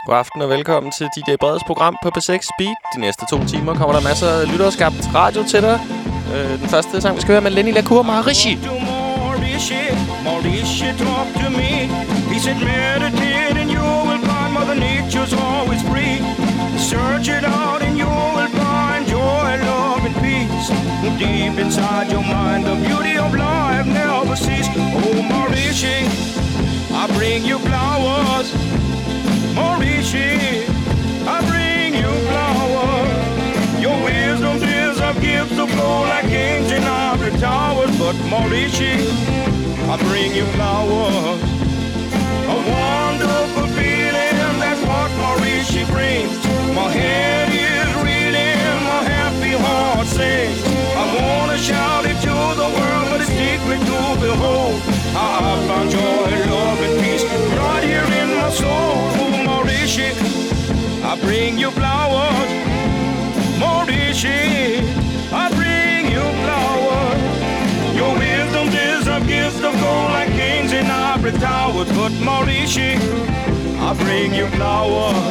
God aften og velkommen til DJ Breds program på P6 Beat. De næste 2 timer kommer der masser af lytterskabt radio til dig. Den første sang, vi skal høre med Lenny LaCour, Maharishi. Maharishi, talk to me. He said, meditate and you will find Mother Nature's always free. Search it out and you will find joy, love, and peace. Deep inside your mind, the beauty of life never ceases. Oh, Maharishi, I bring you flowers. Maharishi, I bring you flowers. Your wisdom is a gift to flow like kings in ivory towers. But Maharishi, I bring you flowers. A wonderful feeling, that's what Maharishi brings. My head is reeling, my happy heart sings. I wanna shout it to the world, but it's secret to behold. I found joy, love, and peace right here in my soul. Oh, Maharishi, I bring you flowers. Maharishi, I bring you flowers. Your wisdom is a gift of gold like kings in ivory towers. But Maharishi, I bring you flowers.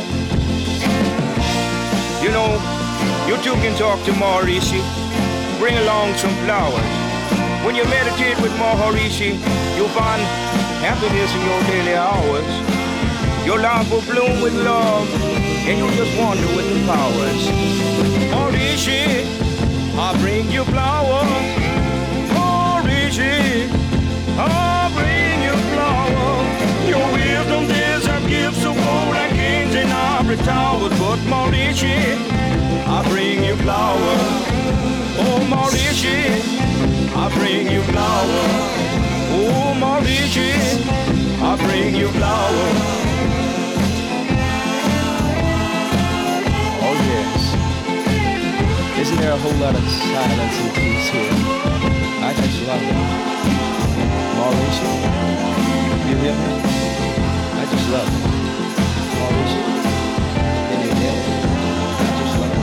You know, you two can talk to Maharishi. Bring along some flowers. When you meditate with Maharishi, you'll find happiness in your daily hours. Your life will bloom with love, and you'll just wander with the powers. Maharishi, I bring you flowers. Maharishi, I bring you flowers. Your wisdom is a gift so gold like kings in ivory towers. But Maharishi, I bring you flowers. Oh, Maharishi, I bring you flowers. Oh, Maharishi, I bring you flowers. Oh, yes. Isn't there a whole lot of silence and peace here? I just love it. Maharishi, you hear me? I just love it. Maharishi, can you hear me? I just love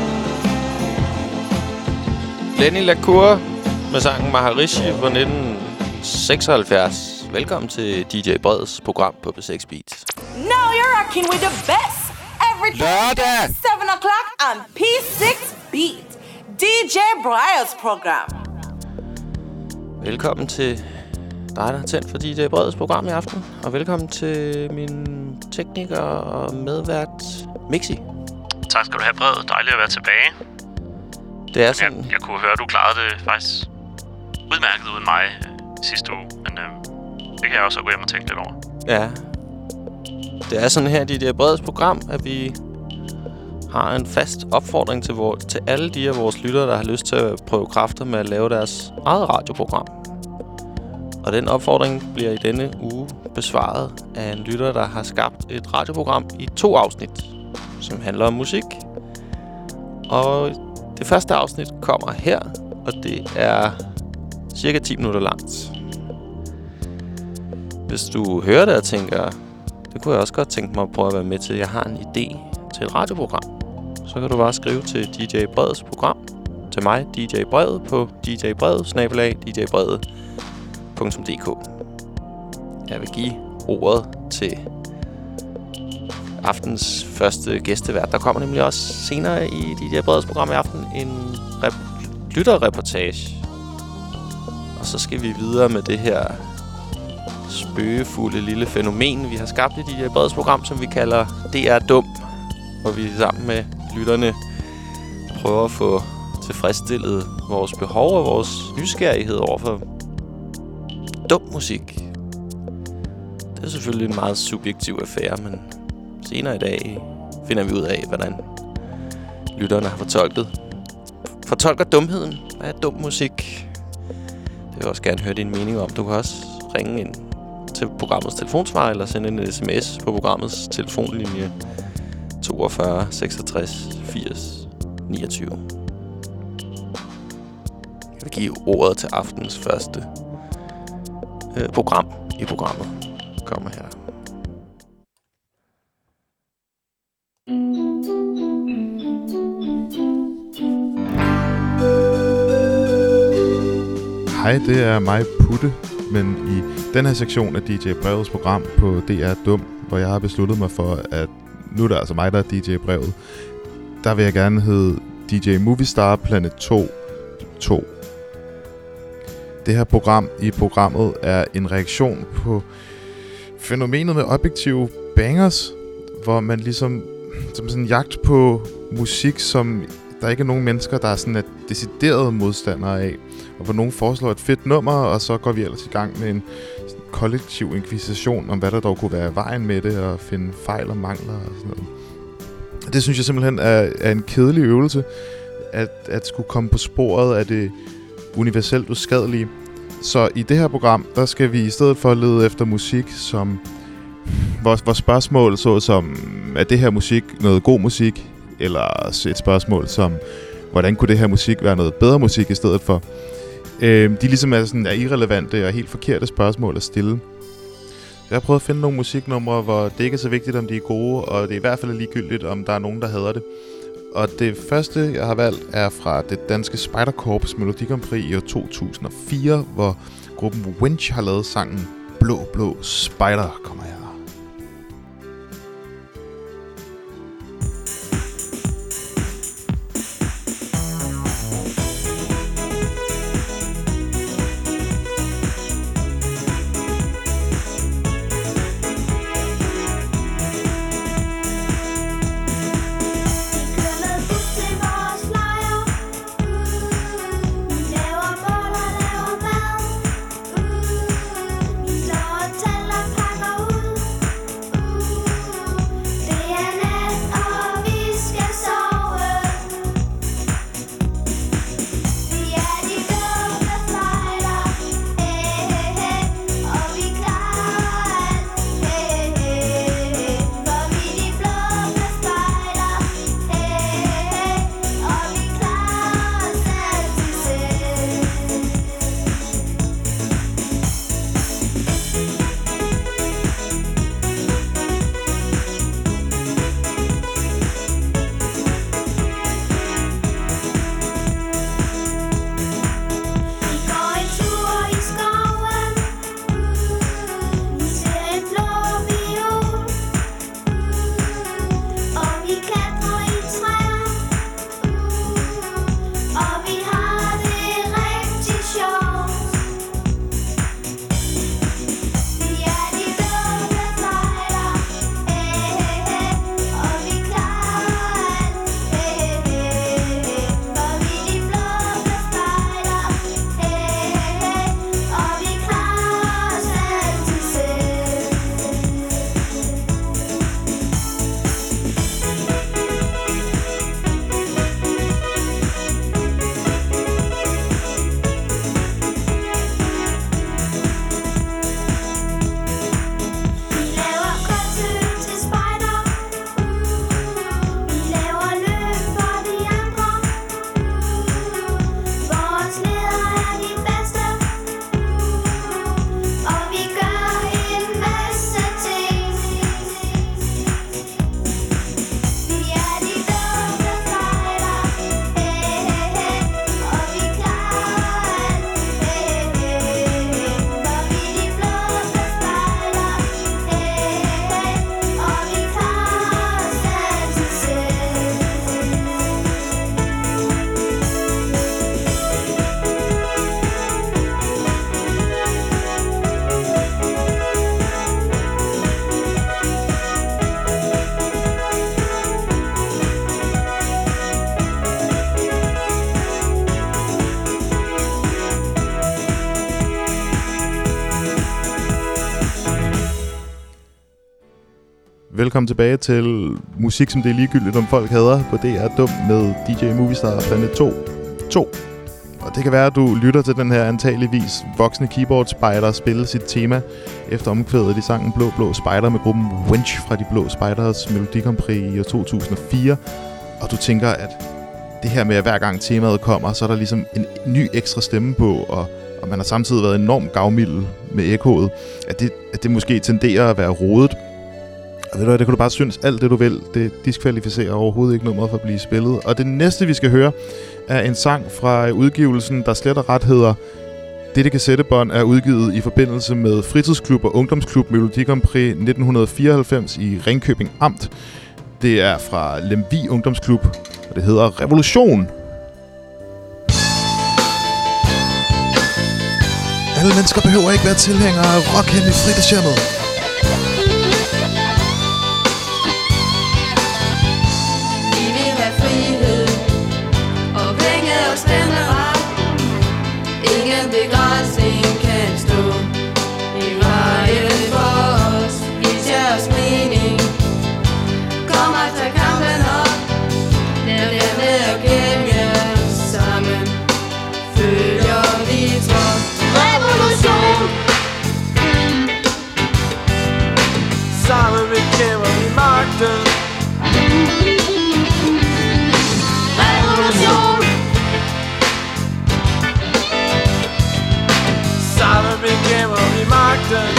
it. Lenny LaCour med sangen Maharishi fra 1976. Velkommen til DJ Breds program på P6 Beat. Now you're rocking with the best every day 7 o'clock on P6 Beat. DJ Breds program. Velkommen til dig, der har tændt for DJ Breds program i aften. Og velkommen til min tekniker og medvært, Mixi. Tak skal du have, Bred. Dejligt at være tilbage. Det er sådan... Jeg kunne høre, du klarede det faktisk udmærket uden mig sidste uge. Men det kan jeg også gå hjem og tænke lidt over. Ja. Det er sådan her, DJ Breds program, at vi har en fast opfordring til alle de af vores lyttere, der har lyst til at prøve kræfter med at lave deres eget radioprogram. Og den opfordring bliver i denne uge besvaret af en lytter, der har skabt et radioprogram i 2 afsnit, som handler om musik. Og det første afsnit kommer her, og det er cirka 10 minutter langt. Hvis du hører det og tænker, det kunne jeg også godt tænke mig at prøve at være med til, jeg har en idé til et radioprogram, så kan du bare skrive til DJ Breds program, til mig, DJ Bred, på djbred@djbred.dk. Jeg vil give ordet til aftens første gæstevært. Der kommer nemlig også senere i DJ Breds program i aften en lytterreportage. Og så skal vi videre med det her spøgefulde lille fænomen, vi har skabt i DJ Breds program, som vi kalder DR Dum. Hvor vi sammen med lytterne prøver at få tilfredsstillet vores behov og vores nysgerrighed overfor dum musik. Det er selvfølgelig en meget subjektiv affære, men senere i dag finder vi ud af, hvordan lytterne har fortolker dumheden. Hvad er dum musik? Det vil jeg også gerne høre din mening om. Du kan også ringe ind til programmets telefonsvar eller sende en sms på programmets telefonlinje 42 66 80 29. Jeg vil give ordet til aftens første program i programmet. Kommer her. Hej, det er mig, Putte, men i den her sektion af DJ Breds program på DR Dum, hvor jeg har besluttet mig for at nu er det altså mig, der er DJ-brevet. Der vil jeg gerne hedde DJ Movistar Planet 2. Det her program i programmet er en reaktion på fænomenet med objektive bangers, hvor man ligesom som sådan en jagt på musik, som der ikke er nogen mennesker, der er sådan et decideret modstandere af. Og hvor nogen foreslår et fedt nummer, og så går vi ellers i gang med en kollektiv inkvisition om, hvad der dog kunne være vejen med det, og finde fejl og mangler og sådan noget. Det synes jeg simpelthen er en kedelig øvelse, at skulle komme på sporet af det universelt uskadelige. Så i det her program, der skal vi i stedet for lede efter musik, som vores spørgsmål såsom, er det her musik noget god musik? Eller et spørgsmål som, hvordan kunne det her musik være noget bedre musik i stedet for? De ligesom er irrelevante og helt forkerte spørgsmål at stille. Jeg har prøvet at finde nogle musiknumre, hvor det ikke er så vigtigt, om de er gode, og det er i hvert fald ligegyldigt, om der er nogen, der hader det. Og det første, jeg har valgt, er fra det danske Spejderkorps Melodi Grand Prix i år 2004, hvor gruppen Winch har lavet sangen Blå Blå Spejder. Kommer her. Velkommen tilbage til musik, som det er ligegyldigt, om folk hader på DR Dum med DJ Movistar Planet 2. Og det kan være, at du lytter til den her antageligvis voksne keyboard-spejder spille sit tema efter omkvædet i sangen Blå Blå Spejder med gruppen Winch fra de Blå Spejders Melodi Grand Prix i år 2004. Og du tænker, at det her med, at hver gang temaet kommer, så er der ligesom en ny ekstra stemme på, og man har samtidig været enormt gavmild med ekkoet, at det måske tenderer at være rodet. Og ved du hvad, det kan du bare synes alt det du vil. Det diskvalificerer overhovedet ikke nummeret for at blive spillet. Og det næste vi skal høre er en sang fra udgivelsen, der slet og ret hedder Dette kassettebånd, er udgivet i forbindelse med Fritidsklub og Ungdomsklub Melodi Grand Prix 1994 i Ringkøbing Amt. Det er fra Lemvig Ungdomsklub, og det hedder Revolution. Alle mennesker behøver ikke være tilhængere af rock hen i fritidshjemmet. Vi vil have frihed og penge og stemmeret. Ingen begrænsning kan stå i vejen for os. Vis jeres mening. Kom og tag kampen op. Der med at kæmpe sammen. Følger vi trop. Revolution. Sammen bekæmper vi magten. Revolution. Sammen bekæmper vi magten.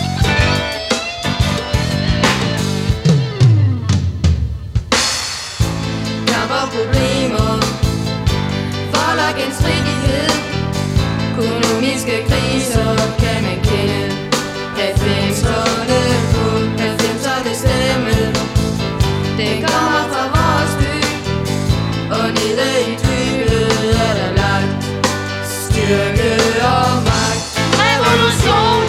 Kamp og problemer. Vold og genstridighed. Økonomiske kriser kan man kende. 90'erne på 90'erne stemme. Den kommer fra vores by. Og nede i dybet er der lagt styrke og magt. Revolution.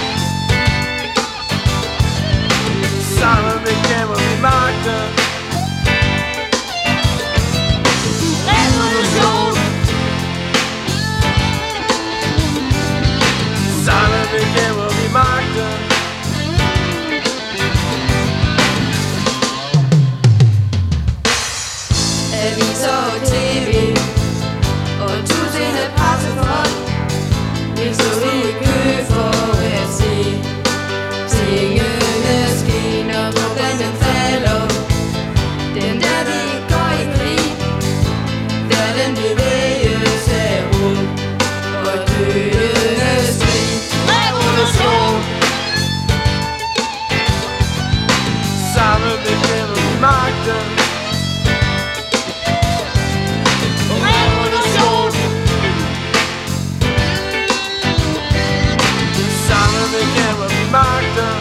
Sammen bekæmper vi magten. Revolution. Sammen bekæmper vi magten. Aviser og tv og tusinde pressefolk vil stå i kø for at se tingene ske, når den falder. Den der vi går i krig, verden bevæges af ro og døende skrig. Revolution. Sammen bekæmper vi magten. Revolution. Sammen bekæmper vi magten.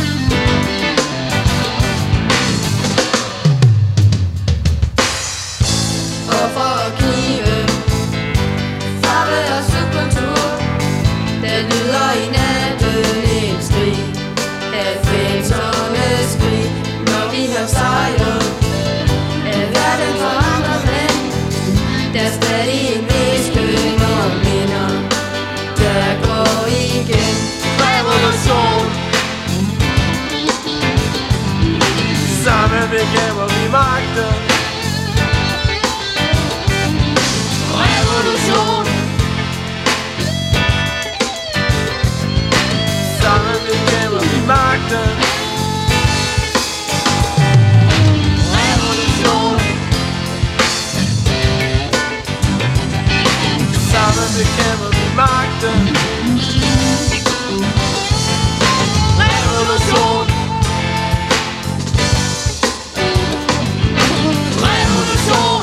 Og for at knive farve og subkultur, der lyder i natten en skrig af 90'ernes skrig. Når vi har sejret, er verden forandret, men der er stadig en visken og minder, der går igen. Revolution. Sammen bekæmper vi magten. Revolution. Sammen bekæmper vi magten. Revolution. Sammen bekæmper vi magten. Revolution. Revolution.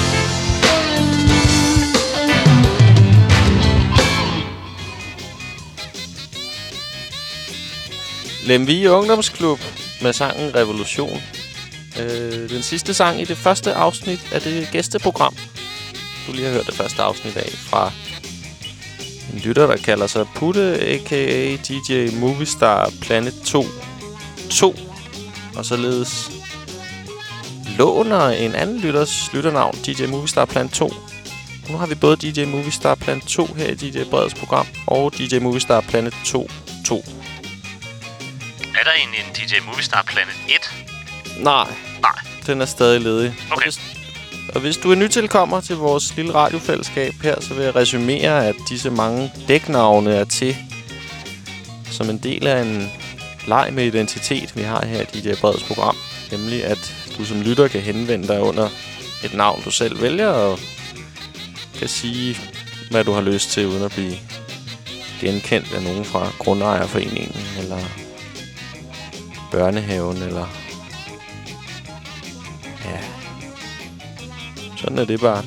Lemvig Ungdomsklub med sangen Revolution. Den sidste sang i det første afsnit af det gæsteprogram, du lige har hørt det første afsnit af, fra en lytter, der kalder sig Putte, a.k.a. DJ Movistar Planet 2, og således låner en anden lytternavn, DJ Movistar Planet 2. Nu har vi både DJ Movistar Planet 2 her i DJ Breds program, og DJ Movistar Planet 2. Er der egentlig en DJ Movistar Planet 1? Nej, den er stadig ledig. Okay. Og hvis du er nytilkommer til vores lille radiofællesskab her, så vil jeg resumere, at disse mange dæknavne er til som en del af en leg med identitet, vi har her i DJ Breds program. Nemlig, at du som lytter kan henvende dig under et navn, du selv vælger, og kan sige, hvad du har lyst til, uden at blive genkendt af nogen fra Grundejerforeningen, eller børnehaven, eller... Ja... Sådan er det bare.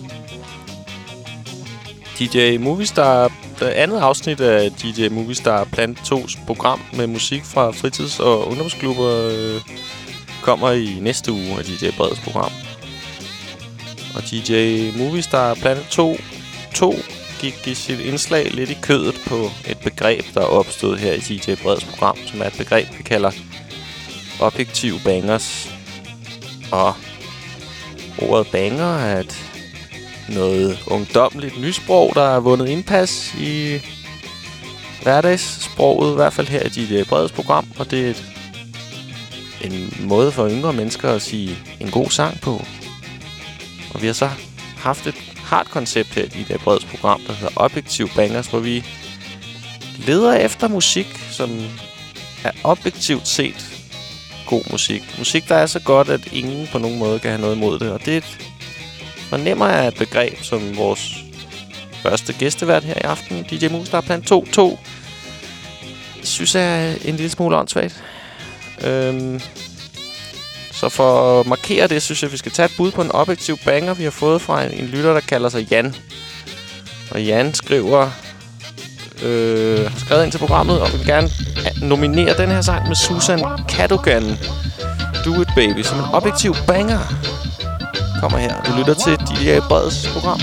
DJ Movistar, det andet afsnit af DJ Movistar Planet 2's program med musik fra fritids- og ungdomsklubber, kommer i næste uge af DJ Breds program. Og DJ Movistar Planet 2 gik i sit indslag lidt i kødet på et begreb, der er opstået her i DJ Breds program, som er et begreb, vi kalder objektiv bangers. Og ordet banger er noget ungdomligt nysprog, der har vundet indpas i hverdagssproget, i hvert fald her i DJ Breds program. Og det er en måde for yngre mennesker at sige en god sang på. Og vi har så haft et koncept her i DJ Breds program, der hedder Objektiv Bangers, hvor vi leder efter musik, som er objektivt set god musik. Musik, der er så godt, at ingen på nogen måde kan have noget imod det. Og det fornemmer jeg et begreb, som vores første gæstevært her i aften, DJ Movistar Planet 2, synes jeg er en lille smule åndssvagt. Så for at markere det, synes jeg, vi skal tage et bud på en objektiv banger, vi har fået fra en lytter, der kalder sig Jan. Og Jan skriver, har skrevet ind til programmet, og vil gerne nominere den her sang med Susan Cadogan, Do It Baby, som en objektiv banger. Kommer her. Du lytter til DJ Breds program.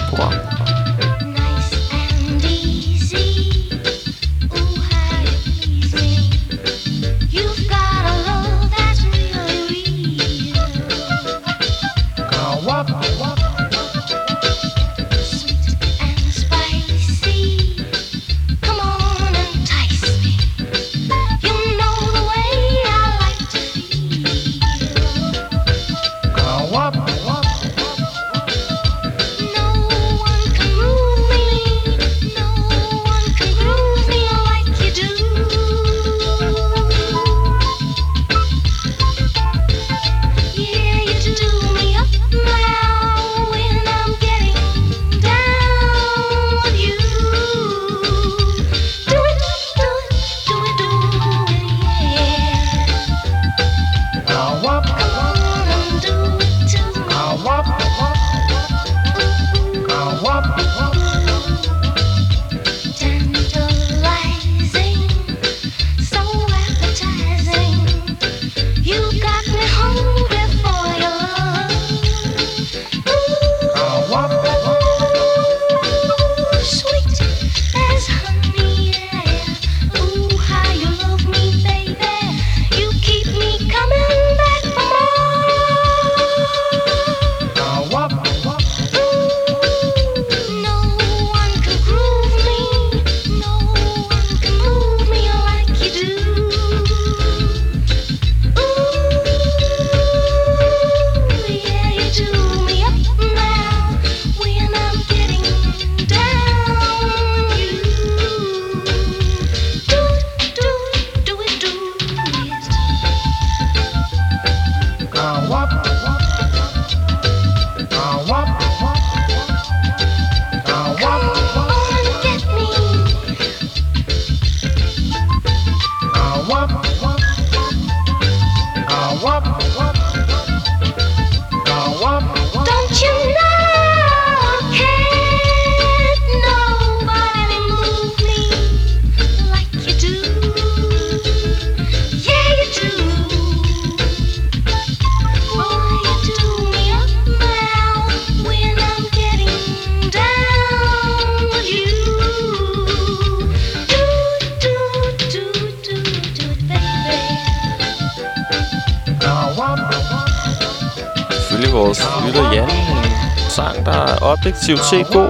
Objektivt set god.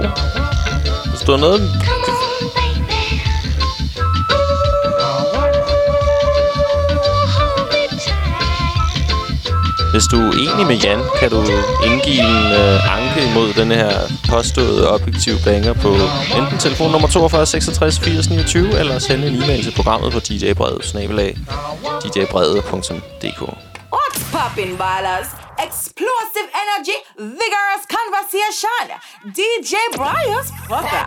Der står noget. Hvis du er enig med Jan, kan du indgive en anke imod den her påståede objektiv banger på enten telefonnummer 42 66 80 29 eller sende en e-mail til programmet på djbrede@djbrede.dk. What's poppin', ballers? Explosive energy, vigorous conversation. DJ Breyers program.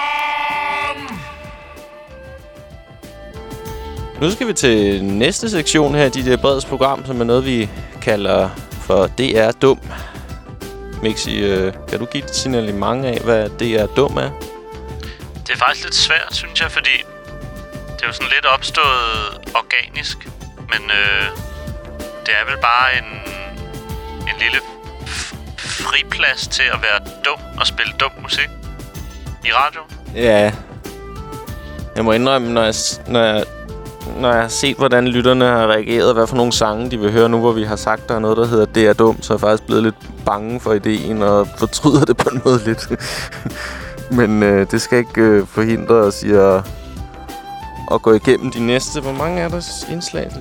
Nu skal vi til næste sektion her i DJ Breds program, som er noget, vi kalder for DR Dum. Mixi, kan du give et signalement af, hvad DR Dum er? Det er faktisk lidt svært, synes jeg, fordi det er jo sådan lidt opstået organisk, men Det er vel bare en lille friplads til at være dum og spille dum musik i radio. Ja. Jeg må indrømme, når jeg har set, hvordan lytterne har reageret, hvad for nogle sange de vil høre nu, hvor vi har sagt, der er noget, der hedder Det er dumt, så er jeg faktisk blevet lidt bange for ideen og fortryder det på en måde lidt. Men det skal ikke forhindre os i at gå igennem de næste. Hvor mange er der indslag?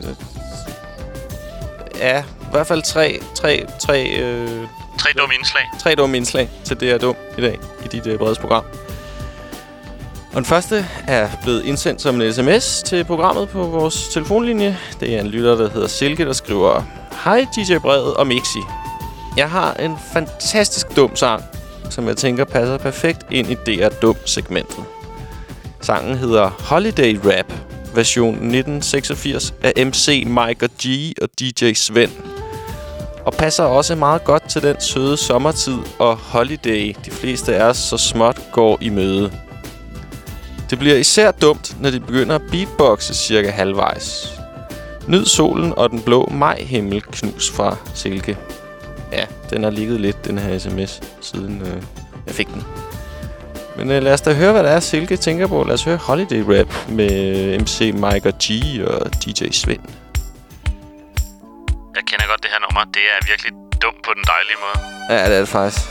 Ja, i hvert fald tre dumme indslag. 3 dumme indslag til Det er dumt i dag i dit breds program. Og den første er blevet indsendt som en sms til programmet på vores telefonlinje. Det er en lytter, der hedder Silke, der skriver: Hej DJ Brevet og Mixi. Jeg har en fantastisk dum sang, som jeg tænker passer perfekt ind i Det er dum-segmentet. Sangen hedder Holiday Rap, version 1986 af MC Mike og G og DJ Svend. Og passer også meget godt til den søde sommertid og holiday, de fleste af os så småt går i møde. Det bliver især dumt, når de begynder at beatboxe cirka halvvejs. Nyd solen og den blå majhimmel, knus fra Silke. Ja, den har ligget lidt, den her sms, siden jeg fik den. Men lad os da høre, hvad der er, Silke tænker på. Lad os høre Holiday Rap med MC Mike og G og DJ Svend. Jeg kender godt det her nummer. Det er virkelig dumt på den dejlige måde. Ja, det er det faktisk.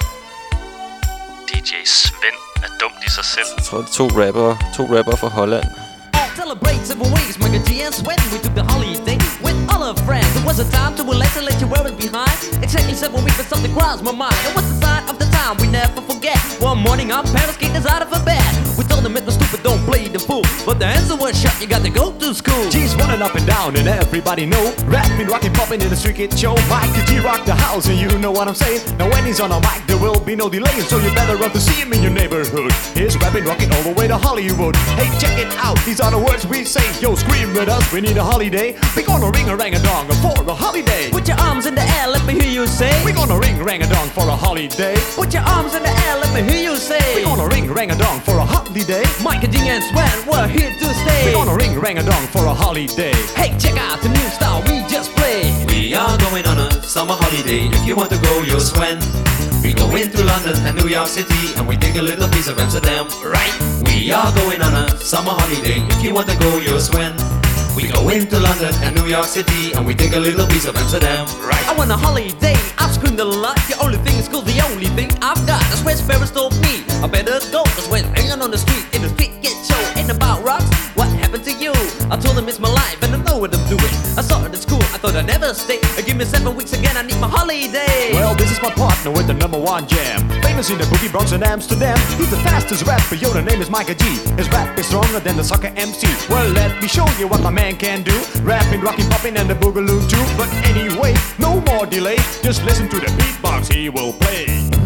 DJ Svend er dumt i sig selv. Jeg tror, det er to rapper fra Holland. Celebrate several ways, Mike G and Sweat. We took the holiday with all our friends. It was a time to relax and let you wear it behind. Exactly 7 weeks, but something crossed my mind. It was the sign of the time we never forget. One morning, our parents kicked us out of bed. We told them it was stupid, don't play the fool. But the answer was shut, you got to go to school. G's running up and down and everybody know. Rapping, rocking, popping in the street kid show. Mike G rock the house and you know what I'm saying. Now when he's on a mic, there will be no delay. So you better run to see him in your neighborhood. He's rapping, rocking all the way to Hollywood. Hey, check it out, these are the words we say. Yo, scream with us, we need a holiday. We gonna ring a rang a dong for a holiday. Put your arms in the air, let me hear you say. We gonna ring rang a dong for a holiday. Put your arms in the air, let me hear you say. We gonna ring rang a dong for a holiday. Mike G and Sweat, we're here to stay. We gonna ring rang a dong for a holiday. Hey, check out the new style we just played. We are going on a summer holiday. If you want to go, you'll swim. We go into London and New York City, and we take a little piece of Amsterdam, right? We are going on a summer holiday. If you want to go, you'll swim. We go into London and New York City, and we take a little piece of Amsterdam, right? I want a holiday, I've screamed a lot. The only thing is cool, the only thing I've got. That's where Ferris told me I better go. Cause when hanging on the street, in the street get show. Ain't about rocks, what happened to you? I told him it's my life and I know what I'm doing. I saw it at school, I thought I'd never stay. Give me 7 weeks again, I need my holiday. Well, this is my partner with the #1 jam. Famous in the boogie Bronx and Amsterdam. He's the fastest rapper, yo, the name is Mike G. His rap is stronger than the soccer MC. Well, let me show you what my man can do. Rapping, rocking, popping and the boogaloo too. But anyway, no more delay. Just listen to the beatbox he will play.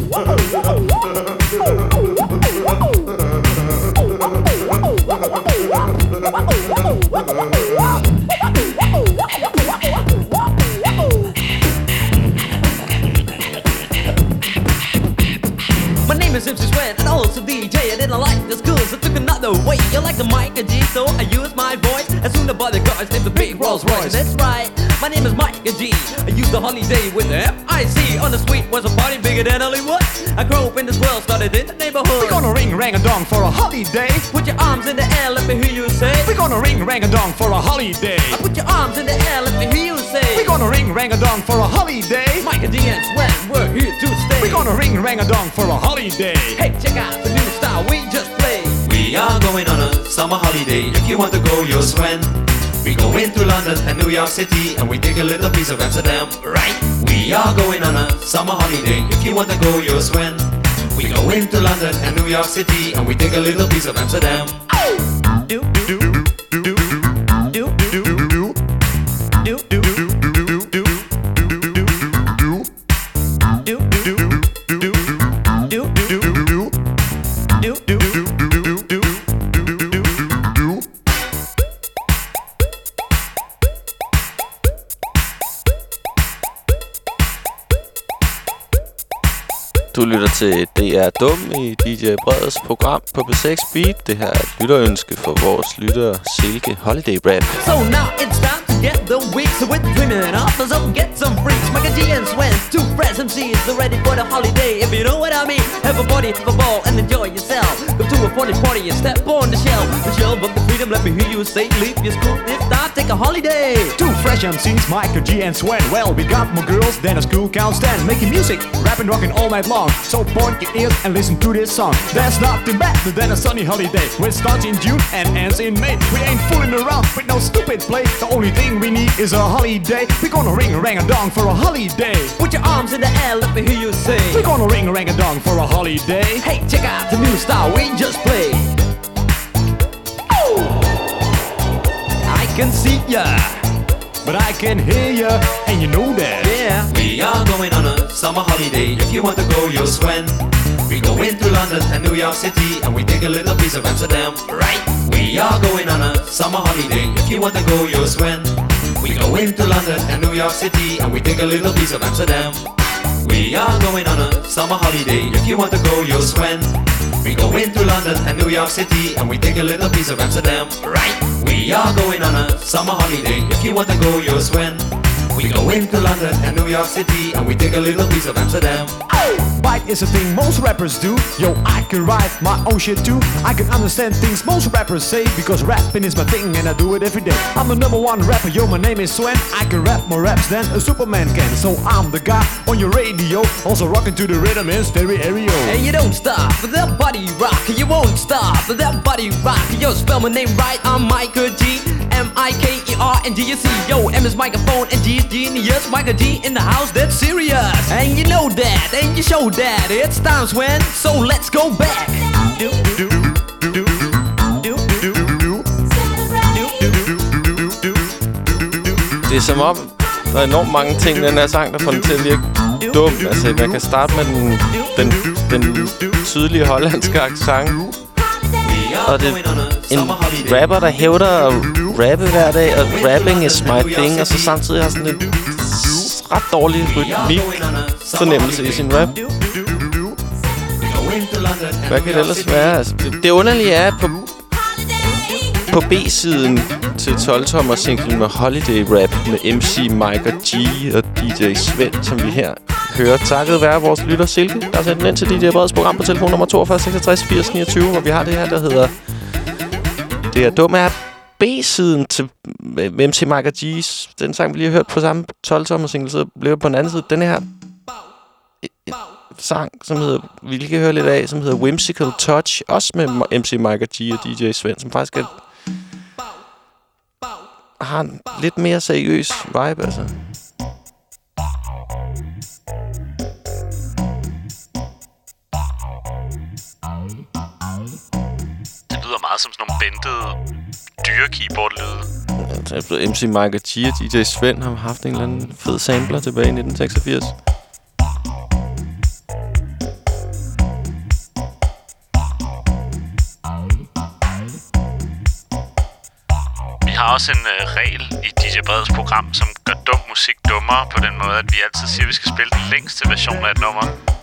My name is MC Sweat and also DJ. I didn't like the school, so took another way. You like the Mike G, so I use my voice. As soon as the cars named the big Rolls Royce. That's right, my name is Mike G. I use the holiday with the F-I-C. On the street was a party bigger than Hollywood. I grew up in this world, started in the neighborhood. We gonna ring rang a dong for a holiday. Put your arms in the air, let me hear you say. We gonna ring rang a dong for a holiday. I put your arms in the air, let me hear you say. We gonna ring rang a dong for a holiday. Mike G and Sweat, we're here to stay. We gonna ring rang a dong for a holiday. Hey, check out the new style we just played. We are going on a summer holiday. If you want to go, you'll swim. We go into London and New York City, and we take a little piece of Amsterdam, right? We are going on a summer holiday. If you want to go, you'll swim. We go into London and New York City, and we take a little piece of Amsterdam. Do do do do do do do do do do. Du lytter til Det er dum i DJ Breds program på B6 Beat. Det her er et lytterønske for vores lytter Silke Holiday Rap. So now it's time to get the weeks with dreaming up, so get some freaks. Micah G and Swen, two fresh MCs, they're ready for the holiday. If you know what I mean, have a party, have a ball, and enjoy yourself. Go to a party and step on the shelf. The shelf of the freedom, let me hear you say, leave your school this time, take a holiday. Two fresh MCs, Micah G and Swen. Well, we got more girls than a school can stand, making music, rapping, rocking all night long. So point your ears and listen to this song. There's nothing better than a sunny holiday, which starts in June and ends in May. We ain't fooling around with no stupid play. The only thing we need is a holiday. We're gonna ring-a-rang-a-dong for a holiday. Put your arms in the air, let me hear you say, we're gonna ring-a-rang-a-dong for a holiday. Hey, check out the new style we just played. Oh! I can see ya, but I can hear ya, and you know that. Yeah. We are going on a summer holiday. If you want to go, you'll swim. We go into London and New York City, and we take a little piece of Amsterdam, right? We are going on a summer holiday. If you want to go, you'll swim. We go into London and New York City, and we take a little piece of Amsterdam. We are going on a summer holiday. If you want to go, you'll swim. We go into London and New York City, and we take a little piece of Amsterdam, right? We are going on a summer holiday. If you want to go, you'll swim. We go into London and New York City, and we take a little piece of Amsterdam. Bite is a thing most rappers do. Yo, I can write my own shit too. I can understand things most rappers say, because rapping is my thing and I do it every day. I'm the number one rapper, yo, my name is Swen. I can rap more raps than a Superman can. So I'm the guy on your radio, also rocking to the rhythm in stereo. And you don't stop with that body rock. You won't stop with that body rock. Yo, spell my name right, I'm Micah G. M-I-K-E-R-N-G-U-C. Yo, M is microphone and G is genius. Micah G in the house, that's serious. And you know that, and you show that. It's time, Swen, so let's go back. Det er som om, der er enormt mange ting i den her sang, der får den til at virke dum. Altså, man kan starte med den tydelige hollandske accent. Og det er en rapper, der hævder at rappe hver dag, og rapping is my thing, og så samtidig har sådan en ret dårlig rytmik fornemmelse i sin rap. Hvad kan det ellers være? Altså, det underlige er, på B-siden til 12-tommer-singlen med Holiday Rap med MC Micah G og DJ Sven, som vi her hører, takket være vores lytter Silke, der har sendt den ind til DJ Breds program på telefon nummer 42 66 80 29, hvor vi har det her, der hedder Det er dum er B-siden til MC Micah G's, den sang, vi lige har hørt på samme 12-tommer-single, så blev på den anden side den her sang, som hedder, vi lige kan høre lidt af, som hedder Whimsical Touch, også med MC Micah G og DJ Sven, som faktisk har en lidt mere seriøs vibe, altså. Det lyder meget som sådan nogle bentede dyre-keyboard-lyde. MC Micah G og DJ Sven har haft en eller anden fed sampler tilbage i 1986. Vi har også en regel i DJ Breds program, som gør dum musik dummere på den måde, at vi altid siger, at vi skal spille den længste version af et nummer.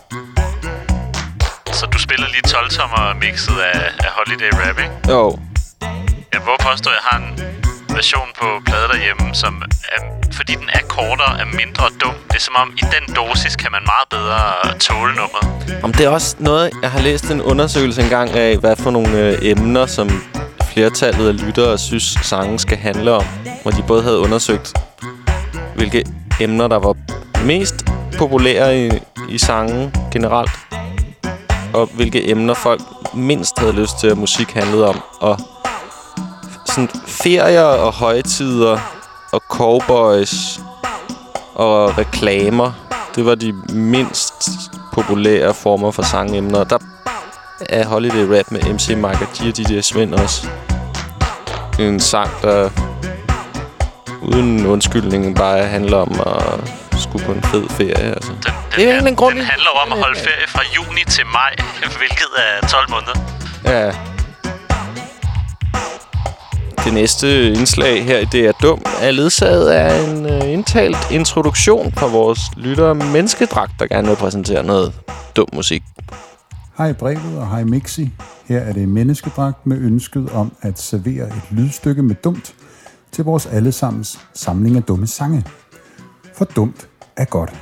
Så du spiller lige 12-tommer mixet af Holiday Rap, ikke? Jo. Jeg vil påstå, at jeg har en version på plade derhjemme, som fordi den er kortere, er mindre dum. Det er som om, i den dosis kan man meget bedre tåle nummeret. Om det er også noget, jeg har læst en undersøgelse engang af, hvad for nogle emner, som flertallet af lyttere synes, sangen skal handle om. Hvor de både havde undersøgt, hvilke emner, der var mest populære i sangen generelt, og hvilke emner folk mindst havde lyst til, at musik handlede om. Og sådan ferier og højtider og cowboys og reklamer, det var de mindst populære former for sangemner. Der er Holiday Rap med MC Micah G og DJ Sven også en sang, der uden undskyldning bare handler om at skulle på en fed ferie. Altså. Den handler om at holde ferie fra juni til maj, hvilket er 12 måneder. Ja. Det næste indslag her i Det er dum er ledsaget af en indtalt introduktion fra vores lytter Menneskedragt, der gerne vil præsentere noget dum musik. Hej Brevet og hej Mixi. Her er det Menneskedragt med ønsket om at servere et lydstykke med dumt til vores allesammens samling af dumme sange. For dumt er godt.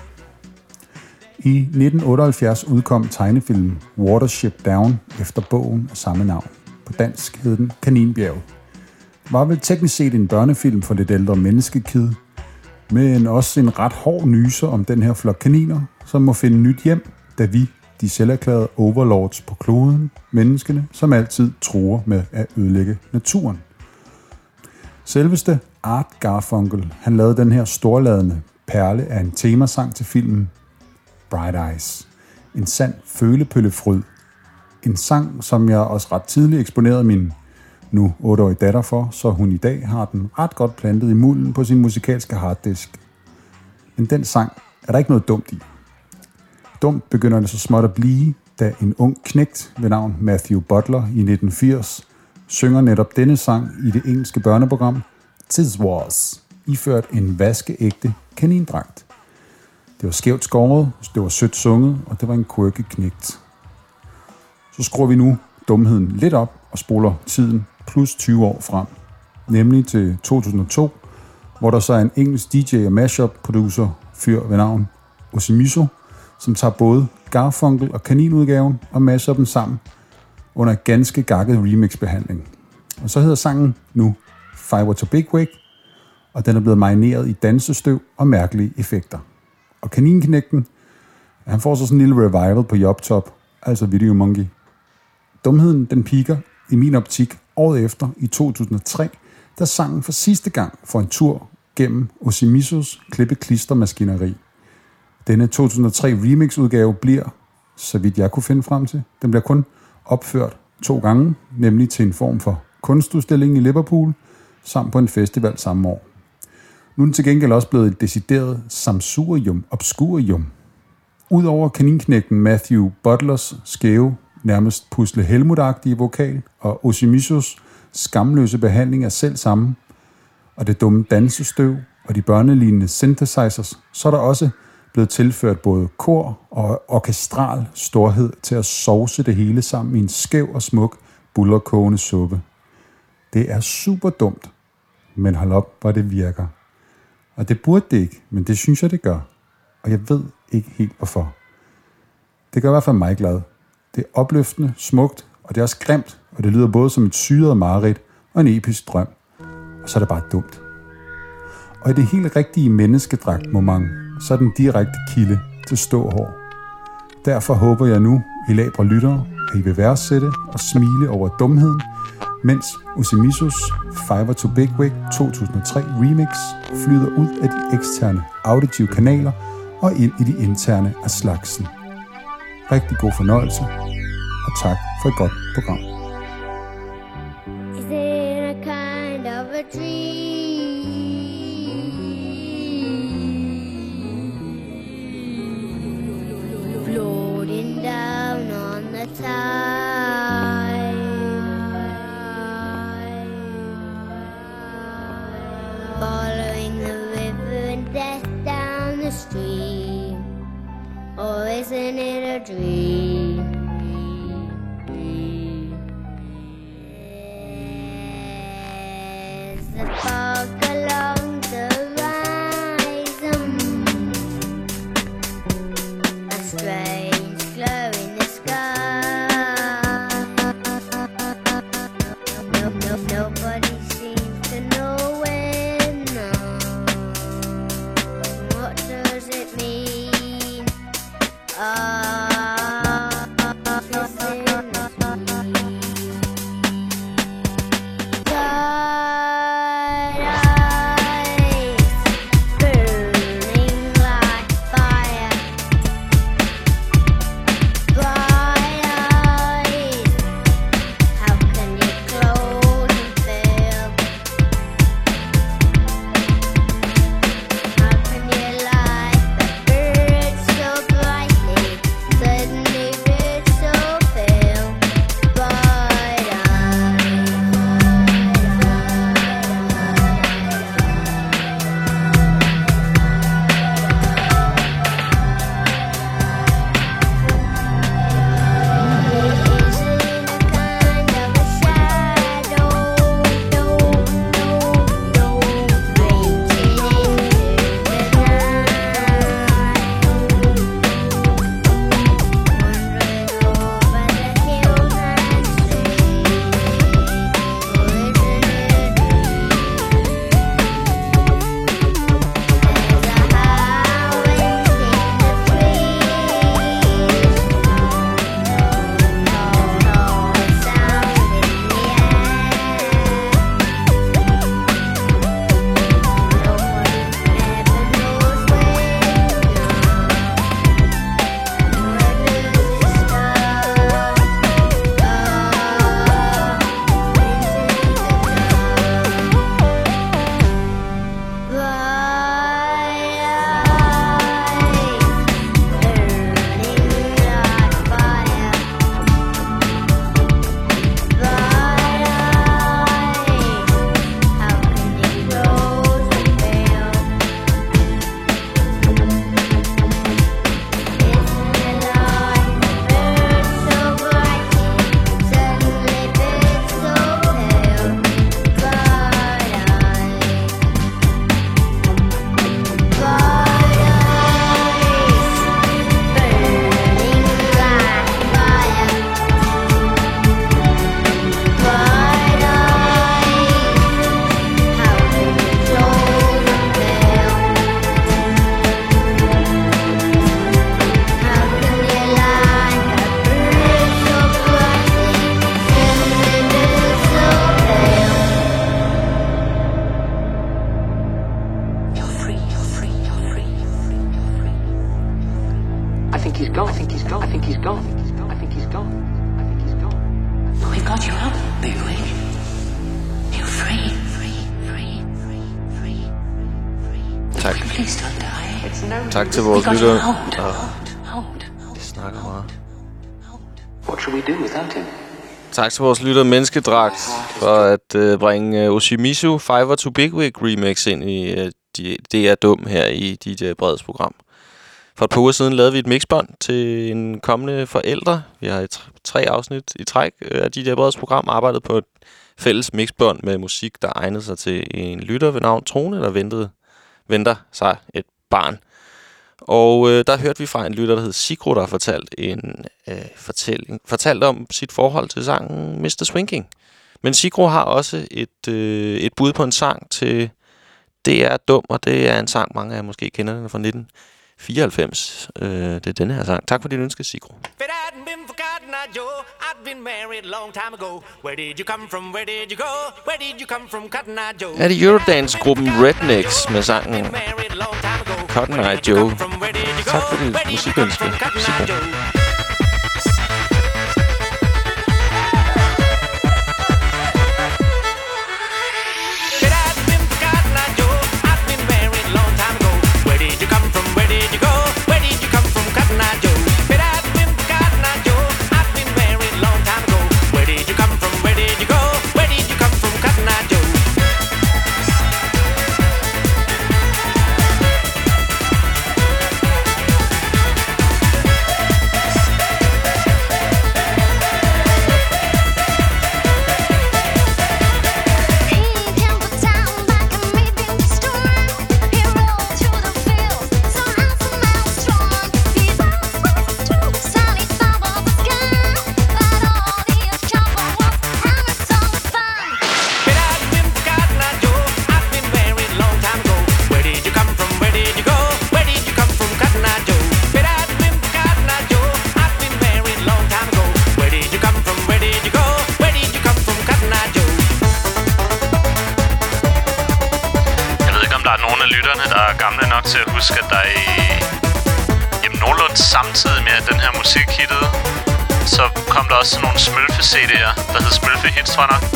I 1978 udkom tegnefilmen Watership Down efter bogen af samme navn. På dansk hed den Kaninbjerget. Det var vel teknisk set en børnefilm for lidt ældre menneskekid, men også en ret hård nyser om den her flok kaniner, som må finde nyt hjem, da vi, de selverklærede overlords på kloden, menneskene, som altid truer med at ødelægge naturen. Selveste Art Garfunkel, han lavede den her storladende perle af en temasang til filmen Bright Eyes. En sand følepøllefryd. En sang, som jeg også ret tidligt eksponerede min nu 8-årige datter for, så hun i dag har den ret godt plantet i mulden på sin musikalske harddisk. Men den sang er der ikke noget dumt i. Dumt begynder det så småt at blive, da en ung knægt ved navn Matthew Butler i 1980 synger netop denne sang i det engelske børneprogram Tis Was, iført en vaskeægte kanindragt. Det var skævt skåret, det var sødt sunget, og det var en quirky knægt. Så skruer vi nu dumheden lidt op og spoler tiden plus 20 år frem, nemlig til 2002, hvor der så er en engelsk DJ og mashup-producer fyr ved navn Osimiso, som tager både Garfunkel og kaninudgaven og masher dem sammen under en ganske gakket remix-behandling. Og så hedder sangen nu Fiber to Bigwig, og den er blevet marineret i dansestøv og mærkelige effekter. Og kaninknægten, han får så sådan en lille revival på Jobtop, altså Video Monkey. Dumheden, den piker i min optik året efter i 2003, da sangen for sidste gang får en tur gennem Osimisos klippe-klister-maskineri. Denne 2003 remix-udgave bliver, så vidt jeg kunne finde frem til, den bliver kun opført 2 gange, nemlig til en form for kunstudstilling i Liverpool, samt på en festival samme år. Nu er den til gengæld også blevet et decideret samsurium obscurium. Udover kaninknægten Matthew Butlers skæve, nærmest pusle Helmut-agtige vokal og Osimisos skamløse behandling af selv samme, og det dumme dansestøv og de børnelignende synthesizers, så er der også blevet tilført både kor og orkestral storhed til at sovse det hele sammen i en skæv og smuk bullerkogende suppe. Det er super dumt, men hold op, hvor det virker. Og det burde det ikke, men det synes jeg, det gør. Og jeg ved ikke helt hvorfor. Det gør i hvert fald mig glad. Det er opløftende, smukt, og det er også grimt, og det lyder både som et syret mareridt og en episk drøm. Og så er det bare dumt. Og i det helt rigtige menneskedragt-moment, så er den direkte kilde til ståhår. Derfor håber jeg nu, I labre lyttere, at I vil værdsætte og smile over dumheden, mens Osimisos Fiber to Bigwig 2003 remix flyder ud af de eksterne auditive kanaler og ind i de interne af slagsen. Rigtig god fornøjelse, og tak for et godt program. Is it a kind of a dream? Floating down on the tide, following the river and death down the stream. Or isn't it a dream? There's the fog along the horizon, a strange glow in the sky. Nobody seems to know when. What does it mean? think he's gone. I think he's gone. I think he's gone. I think he's gone. I think he's gone. We got you out, Bigwig. You're free. Tak. Please don't die. Tak til vores lyttere. De snakker meget. What should we do without him? Tak til vores lytter Menneskedragt for at bringe Oshimizu Fiver to Bigwig remix ind i Det er dum her i DJ Breds program. For et par uger siden lavede vi et mixbånd til en kommende forældre. Vi har i 3 afsnit i træk af DJ Breds program arbejdet på et fælles mixbånd med musik, der egnede sig til en lytter ved navn Trone, der venter sig et barn. Og der hørte vi fra en lytter, der hed Sigro, der fortalte om sit forhold til sangen Mr. Swinking. Men Sigro har også et bud på en sang til Det er dum, og det er en sang, mange af jer måske kender, den fra 1994. Det er denne her sang. Tak for din ønske, Sigro. Er det Eurodance-gruppen Rednecks med sangen Cotton Eye Joe? Tak for din musikønske, Sigro. Til at huske, at der nogenlunde samtidig med den her musik hittede, så kom der også nogle Smølfe-CD'er, der hed Smølfe-hits, tror jeg nok.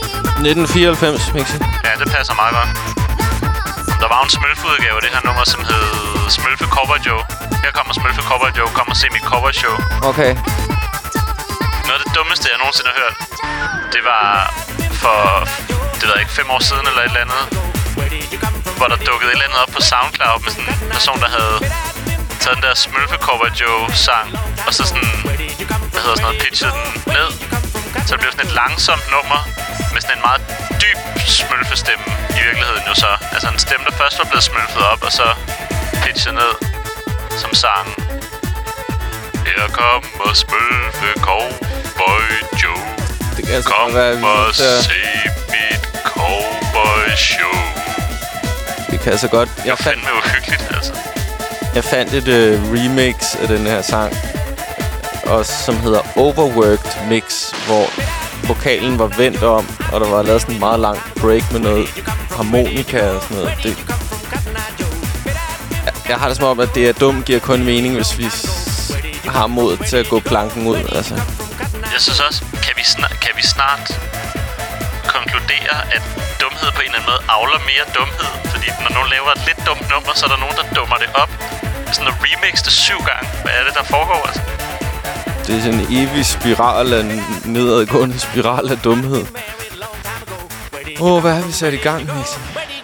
1994, Mixi. Ja, det passer meget godt. Der var en Smølfe-udgave af det her nummer, som hed Smølfe Cover Joe. Her kommer Smølfe Cover Joe. Kom og se mit cover show. Okay. Noget af det dummeste, jeg nogensinde har hørt, det var for, det ved jeg ikke, 5 år siden eller et eller andet, hvor der dukkede et eller andet op på SoundCloud med sådan en person, der havde taget den der Smølfe Cover Joe-sang, og så sådan, pitchet den ned. Så det blev sådan et langsomt nummer med sådan en meget dyb smølfestemme i virkeligheden jo så. Altså en stemme, der først var blevet smølfet op, og så pitchet ned som sang. Her kommer Smølfe Cowboy Joe. Det kan altså kom være, og se mit cowboy show. Det kan altså godt. Jeg fandt det uhyggeligt, altså. Jeg fandt et remix af den her sang, også som hedder Overworked Mix, hvor vokalen var vendt om, og der var lavet sådan en meget lang break med noget harmonika og sådan noget. Jeg har det som om, at det er dumt giver kun mening, hvis vi har mod til at gå planken ud, altså. Jeg synes også, kan vi snart konkludere, at dumhed på en eller anden måde avler mere dumhed? Fordi når nogen laver et lidt dumt nummer, så er der nogen, der dummer det op. Sådan at remix det 7 gange. Hvad er det, der foregår, altså? Det er sådan en evig spiral af nedadgående spiral af dumhed. Hvad har vi sat i gang, Mixi?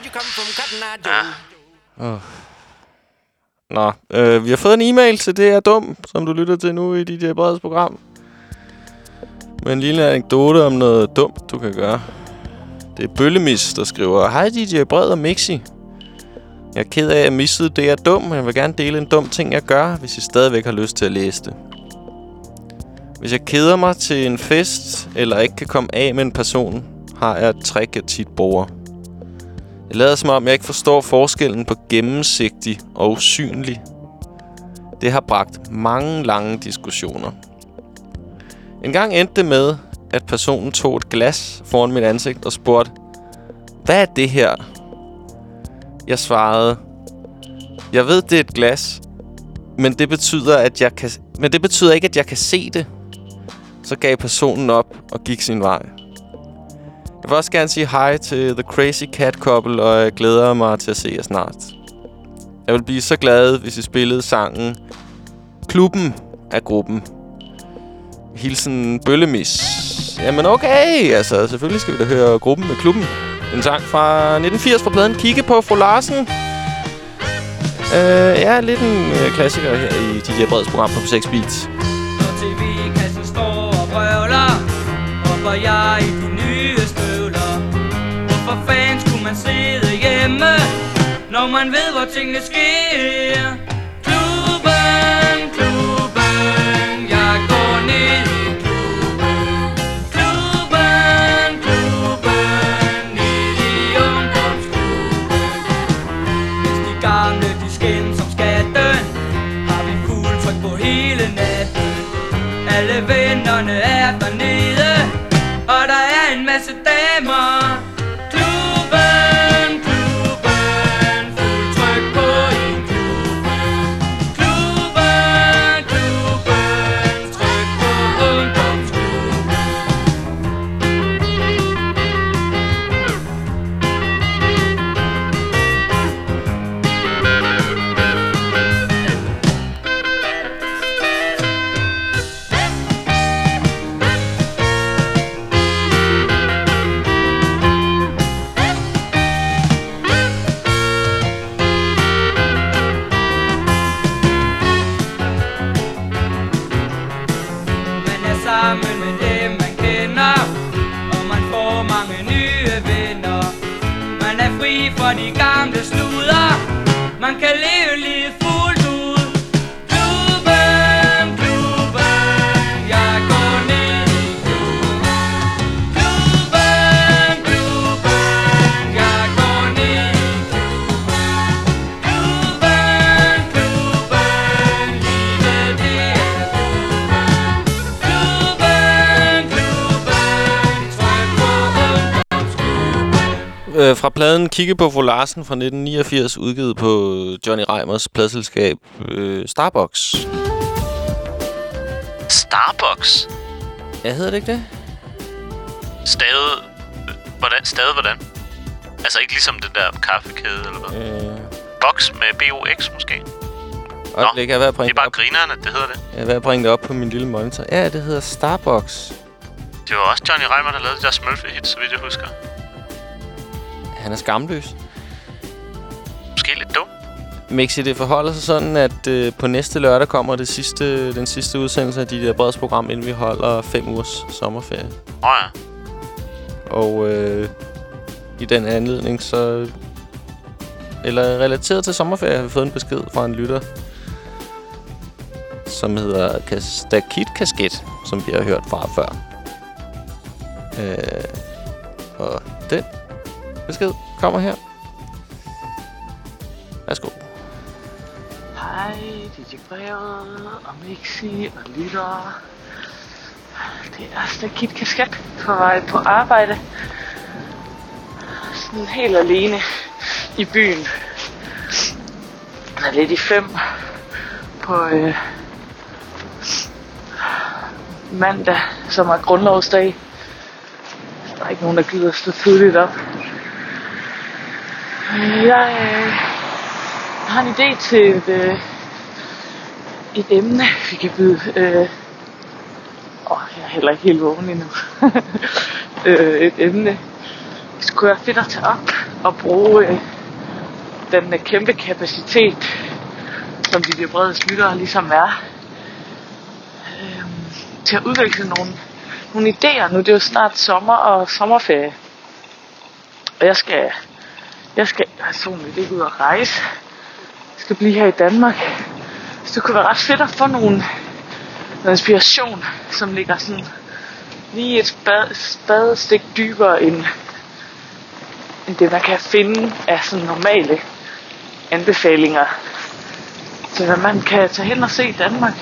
Ja. Nå, vi har fået en e-mail til Det er dum, som du lytter til nu i DJ Breds program. Med en lille anekdote om noget dumt, du kan gøre. Det er Bøllemis, der skriver: Hej DJ Bred og Mixi. Jeg er ked af, at jeg missede Det er dum, men jeg vil gerne dele en dum ting, jeg gør, hvis I stadigvæk har lyst til at læse det. Hvis jeg keder mig til en fest, eller ikke kan komme af med en person, har jeg et trick, jeg tit bruger. Jeg lader som om, jeg ikke forstår forskellen på gennemsigtig og usynlig. Det har bragt mange lange diskussioner. En gang endte det med, at personen tog et glas foran mit ansigt og spurgte: Hvad er det her? Jeg svarede: Jeg ved, det er et glas, Men det betyder, at jeg kan... Men det betyder ikke, at jeg kan se det. Så gav personen op og gik sin vej. Jeg vil også gerne sige hej til The Crazy Cat Couple, og jeg glæder mig til at se jer snart. Jeg vil blive så glad, hvis I spillede sangen Klubben af gruppen. Hilsen Bøllemis. Jamen okay, altså selvfølgelig skal vi da høre Gruppen med Klubben. En sang fra 1980 fra pladen Kigge på Fru Larsen. Ja, lidt en klassiker her i DJ Breds program på 6 Beats. Når TV-kassen står og brøvler, hopper jeg i de nye støvler. Hvorfor fanden skulle man sidde hjemme, når man ved, hvor tingene sker? Klubben, klubben, jeg går ned i klubben. Klubben, klubben, ned i ungdomsklubben. Mens de gamle, de skændes om skatten, har vi fuld tryk på hele natten. Alle vennerne er dernede, og der er en masse damer. Klubben, klubben, fuld tryk på en klubben. Klubben, klubben, tryk på ungdomsklubben. Man er sammen med dem, man kender, og man får mange nye venner. Man er fri for de gamle sluder, man kan leve livet fuldt ud. Klubben, klubben, jeg går ned i klubben. Klubben, klubben, jeg går ned i klubben. Klubben, klubben, livet det er klubben. Klubben, klubben, tryk på ungdomsklubben. Fra pladen Kigge på Fru Larsen fra 1989, udgivet på Johnny Reimers pladselskab Starbucks. Starbucks? Ja, hedder det ikke det? Stavet... Hvordan? Altså ikke ligesom den der kaffekæde, eller hvad? Box med B-O-X måske? Øjeblik, jeg er ved at bringe det er bare op. grinerne, det hedder det. Jeg er ved at bringe det op på min lille monitor. Ja, det hedder Starbucks. Det var også Johnny Reimer, der lavede det der Smølfe-hit, så vidt jeg husker. Han er skamløs. Måske lidt dum. Mixi, det forholder sig sådan, at på næste lørdag kommer den sidste udsendelse af de der Breds program, inden vi holder 5 ugers sommerferie. Ja. Og i den anledning, så... Eller relateret til sommerferie, har vi fået en besked fra en lytter, som hedder Kastakit-Kasket, som vi har hørt fra før. Og den besked kommer her. Værsgo. Hej, DJ Brevet og Mixi og lyttere. Det er Stakit Kasket på vej på arbejde. Sådan helt alene i byen. Jeg er lidt i 5 på mandag, som er grundlovsdag. Der er ikke nogen, der gider at stå tidligt op. Jeg har en idé til et emne, vi kan byde. Jeg er heller ikke helt vågen endnu. Et emne. Det skulle være fedt at tage op og bruge den kæmpe kapacitet, som de Bredes lyttere ligesom er, til at udvikle nogle idéer. Nu det er jo snart sommer og sommerferie. Og jeg skal personligt ikke ud og rejse. Jeg skal blive her i Danmark. Så det kunne være ret fedt at få noget inspiration, som ligger sådan lige et spadestik dybere end det, man kan finde af sådan normale anbefalinger til, hvad man kan tage hen og se i Danmark.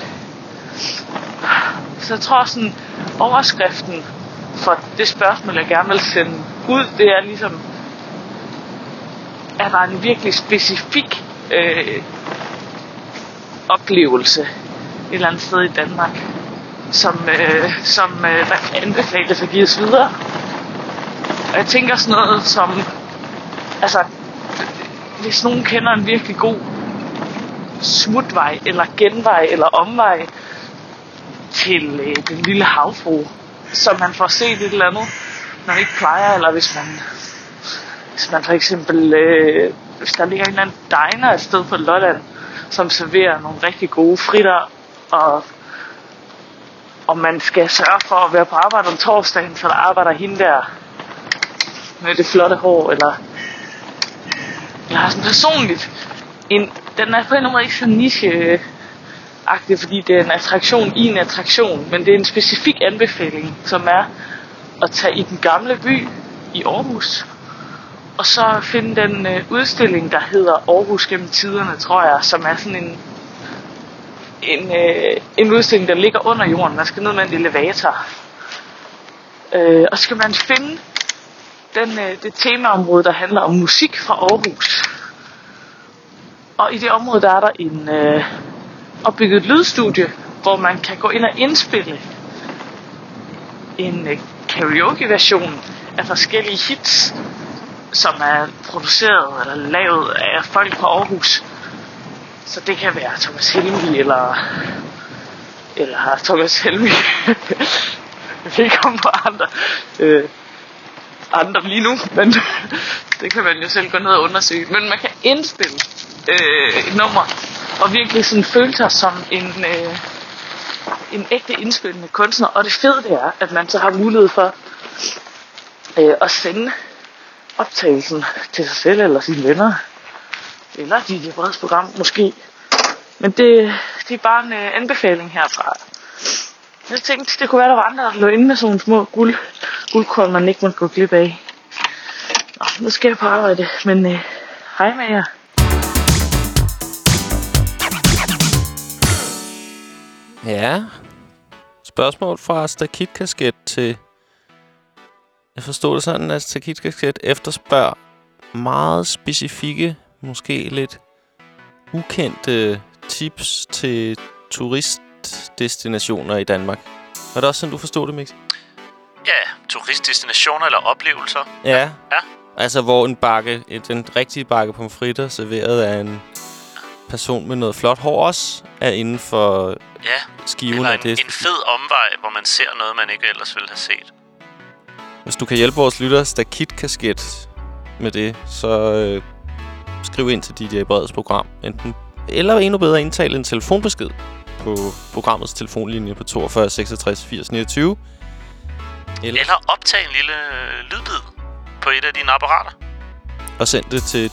Så jeg tror sådan, overskriften for det spørgsmål, jeg gerne vil sende ud, det er ligesom, er der en virkelig specifik oplevelse et eller andet sted i Danmark, som der kan anbefales og gives videre. Og jeg tænker sådan noget som, altså, hvis nogen kender en virkelig god smutvej, eller genvej, eller omvej til den lille havfrue, så man får set et eller andet, man ikke plejer, eller hvis man for eksempel, hvis der ligger en eller anden diner et sted på Lolland, som serverer nogle rigtig gode fritter, og man skal sørge for at være på arbejde om torsdagen, så der arbejder hende der med det flotte hår, eller jeg har sådan personligt den er på en måde ikke så niche-agtig, fordi det er en attraktion i en attraktion, men det er en specifik anbefaling, som er at tage i den gamle by i Aarhus, og så finde den udstilling, der hedder Aarhus gennem tiderne, tror jeg, som er sådan en udstilling, der ligger under jorden. Man skal ned med en elevator. Og så skal man finde det temaområde, der handler om musik fra Aarhus. Og i det område, der er der en opbygget lydstudie, hvor man kan gå ind og indspille en karaoke-version af forskellige hits, som er produceret eller lavet af folk fra Aarhus. Så det kan være Thomas Helmig eller Thomas Helmig. Jeg vil ikke komme på andre lige nu, men det kan man jo selv gå ned og undersøge. Men man kan indspille et nummer og virkelig sådan føle sig som en ægte indspillende kunstner. Og det fede det er, at man så har mulighed for at sende optagelsen til sig selv eller sine venner. Eller DJ Breds program måske. Men det er bare en anbefaling herfra. Jeg tænkte, det kunne være, der var andre, der lå inde med sådan nogle små guldkorn, man ikke måtte gå glip af. Nå, nu skal jeg på arbejde, men hej med jer. Ja. Spørgsmål fra Stakitkasket til... Jeg forstod det sådan, at Stakitkasket efterspørger meget specifikke, måske lidt ukendte tips til turistdestinationer i Danmark. Var det også sådan, du forstod det, Mix? Ja, turistdestinationer eller oplevelser. Ja. Altså, hvor den rigtige bakke pomfritter serveret af en person med noget flot hår også er inden for skiven af det. En fed omvej, hvor man ser noget, man ikke ellers ville have set. Hvis du kan hjælpe vores lytter Stakitkasket med det, så skriv ind til DJ Breds program. Enten eller endnu bedre indtale en telefonbesked på programmets telefonlinje på 42 66 80 29. Eller optag en lille lydbid på et af dine apparater. Og send det til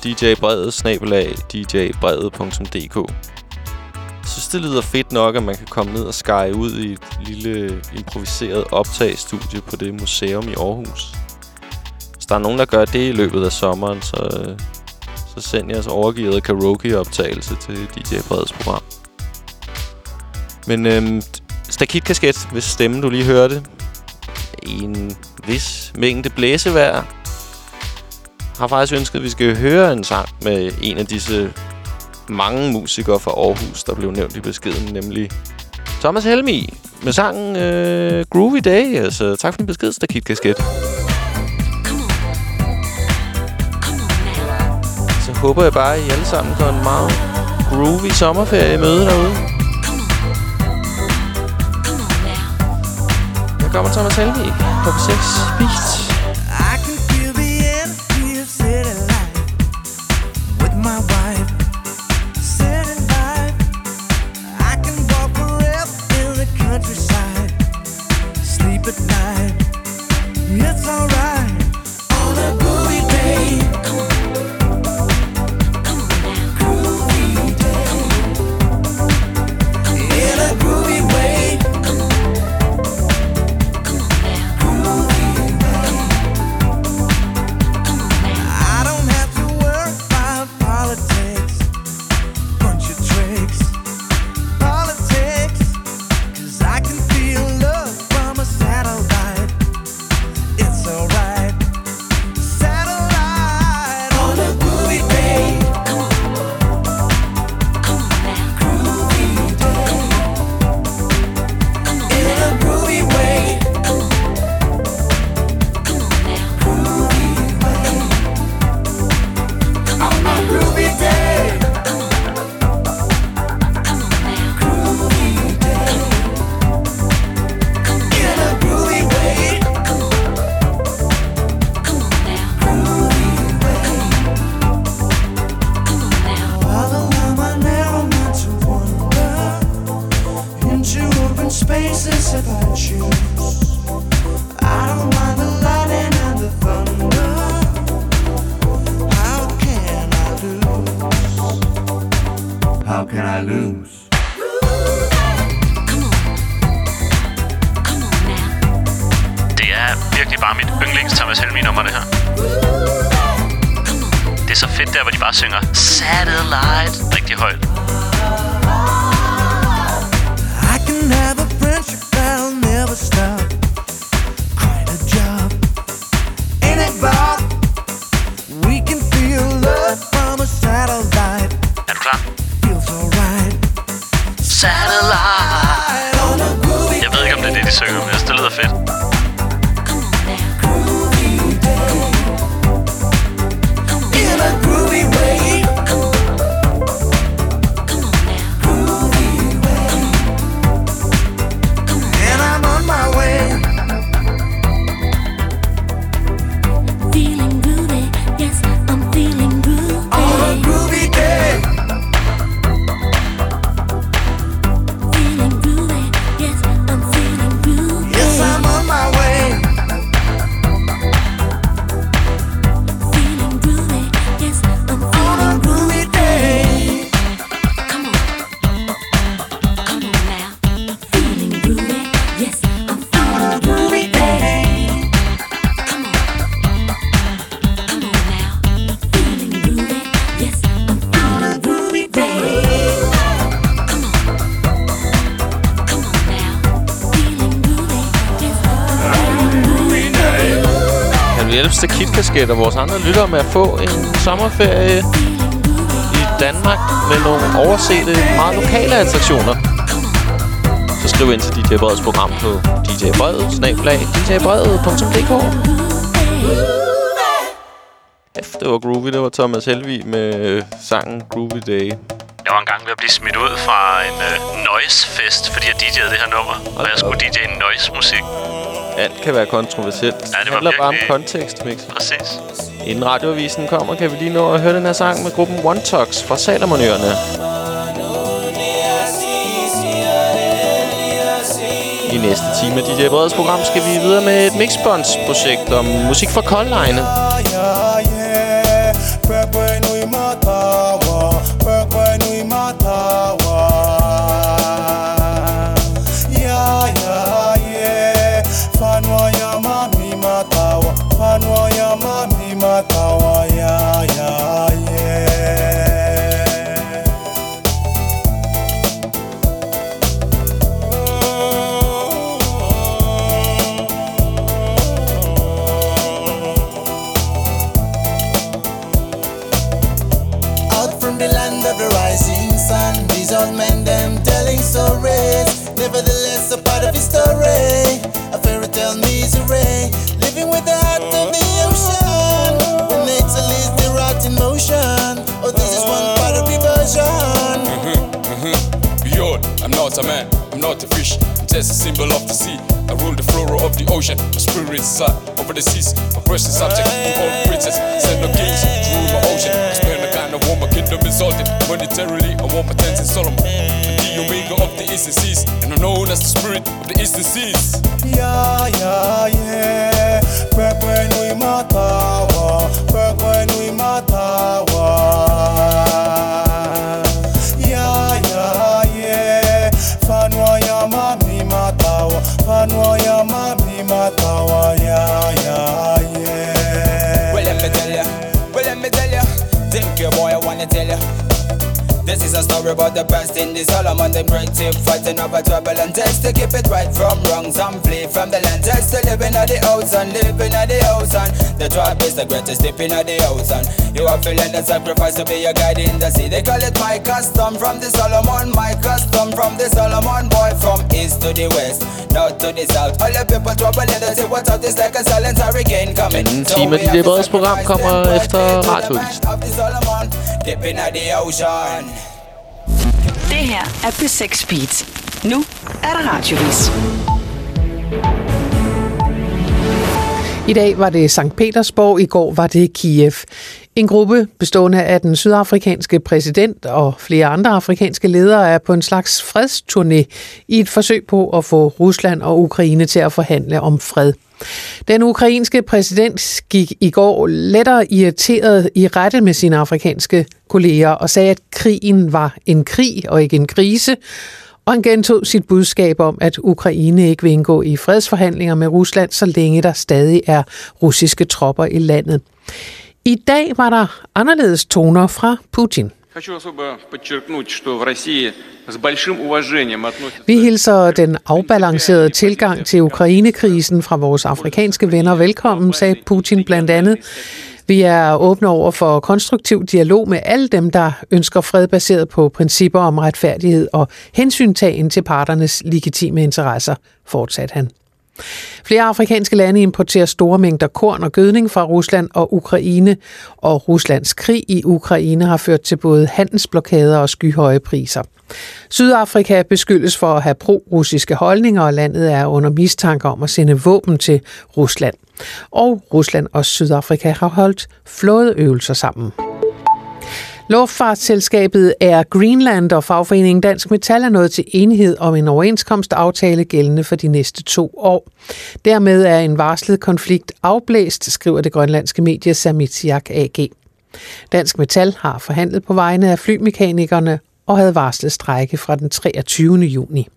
djbredet@djbredet.dk. Jeg synes, det lyder fedt nok, at man kan komme ned og skære ud i et lille improviseret optagstudie på det museum i Aarhus. Hvis der er nogen, der gør det i løbet af sommeren, så send jeres overgivet karaoke-optagelse til DJ Breds program. Men Stakitkasket, hvis stemme du lige hørte, i en vis mængde blæsevejr, har faktisk ønsket, at vi skal høre en sang med en af disse mange musikere fra Aarhus, der blev nævnt i beskeden, nemlig Thomas Helmig med sangen Groovy Day. Altså, tak for din besked, Stakitkasket. Så håber jeg bare, at I alle sammen går en meget groovy sommerferie møde derude. Her kommer Thomas Helmig på 6 Beats. Groovy places if I choose. I don't mind the lightning and the thunder. How can I lose? How can I lose? Det er virkelig bare mit yndlings Thomas Helmig-nummer, det her. Det er så fedt der, hvor de bare synger Satellite rigtig højt. I can have a friendship that'll never stop. Quite a job. Ain't it about? We can feel love from a satellite. Er du klar? Feels alright. Satellite on a groovy. Jeg ved ikke, om det er det, de synger, men det lyder fedt. In a groovy way. And I'm on my way. Feeling groovy, yes, I'm feeling groovy. On a groovy day. Feeling groovy, yes, I'm feeling groovy. Yes, I'm on my way. Feeling groovy, yes, I'm On a feeling groovy day. Come on now. Feeling groovy, yes, I'm feeling groovy. Come on now. Feeling groovy, yes, I'm feeling groovy. Come on now. Feeling groovy, yes, I'm feeling groovy. Kan vi hjælpe Stakit-kasket og vores andre lyttere med at få en sommerferie i Danmark med nogle oversete, meget lokale attraktioner? Så skriv ind til DJ Breds program på djbredet@djbredet.dk. Det var groovy. Det var Thomas Helvig med sangen Groovy Day. Jeg var engang ved at blive smidt ud fra en noise-fest, fordi jeg DJ'ede det her nummer. Og jeg skulle DJ'e noise-musik. Alt kan være kontroversielt. Ja, det handler var bare om virkelig kontekst, Mix. Præcis. Inden radioavisen kommer, kan vi lige nå at høre den her sang med gruppen One Tox fra Salomonøerne. I næste time af DJ Breds program skal vi videre med et Mixbonds-projekt om musik fra Koldline. Nevertheless, a part of history, a fairy tale misery, living with the heart of the ocean. When nature leaves the rot in motion, oh, this is one part of reversion. Beyond, I'm not a man, I'm not a fish, I'm just a symbol of the sea. I rule the flora of the ocean, my spirit is over the seas. My person subject to all princess, send no kings to rule my ocean. I spend the kind of war my kingdom is salted. Monetarily, I want my tents in Solomon. The omega of the eastern seas, and I'm known as the spirit of the eastern seas. Yeah, yeah, yeah. Purple we matawa, purple we matawa. Yeah, yeah, yeah. Fanwa ya mami matawa, fanwa ya mami matawa. Yeah, yeah, yeah. Well, let me tell ya. Think your boy, I wanna tell ya. This is a story about the past in the Solomon. They break tip, fighting over trouble and test to keep it right from wrong. Some flee from the land, test to living at the ocean, living at the ocean. The tribe is the greatest dipping at the ocean. You are feeling the sacrifice to be your guide in the sea. They call it my custom from the Solomon, my custom from the Solomon boy. From east to the west, north to the south. All the people trouble in the sea. What out is like a silent hurricane coming. En time af DJ Breds program kommer efter radioavisen. Dipping at the ocean. Det her er P6 Beat. Nu er der radiovis. I dag var det Sankt Petersborg, i går var det Kiev. En gruppe bestående af den sydafrikanske præsident og flere andre afrikanske ledere er på en slags fredsturné i et forsøg på at få Rusland og Ukraine til at forhandle om fred. Den ukrainske præsident gik i går lettere irriteret i rette med sine afrikanske kolleger og sagde, at krigen var en krig og ikke en krise, og han gentog sit budskab om, at Ukraine ikke vil indgå i fredsforhandlinger med Rusland, så længe der stadig er russiske tropper i landet. I dag var der anderledes toner fra Putin. Vi hilser den afbalancerede tilgang til Ukrainekrisen fra vores afrikanske venner velkommen, sagde Putin blandt andet. Vi er åbne over for konstruktiv dialog med alle dem, der ønsker fred baseret på principper om retfærdighed og hensyntagen til parternes legitime interesser, fortsatte han. Flere afrikanske lande importerer store mængder korn og gødning fra Rusland og Ukraine, og Ruslands krig i Ukraine har ført til både handelsblokader og skyhøje priser. Sydafrika beskyldes for at have pro-russiske holdninger, og landet er under mistanke om at sende våben til Rusland. Og Rusland og Sydafrika har holdt flådeøvelser sammen. Luftfartsselskabet Air Greenland og fagforeningen Dansk Metal er nået til enighed om en overenskomstaftale gældende for de næste 2 år. Dermed er en varslet konflikt afblæst, skriver det grønlandske medie Samitsiaq AG. Dansk Metal har forhandlet på vegne af flymekanikerne og havde varslet strejke fra den 23. juni.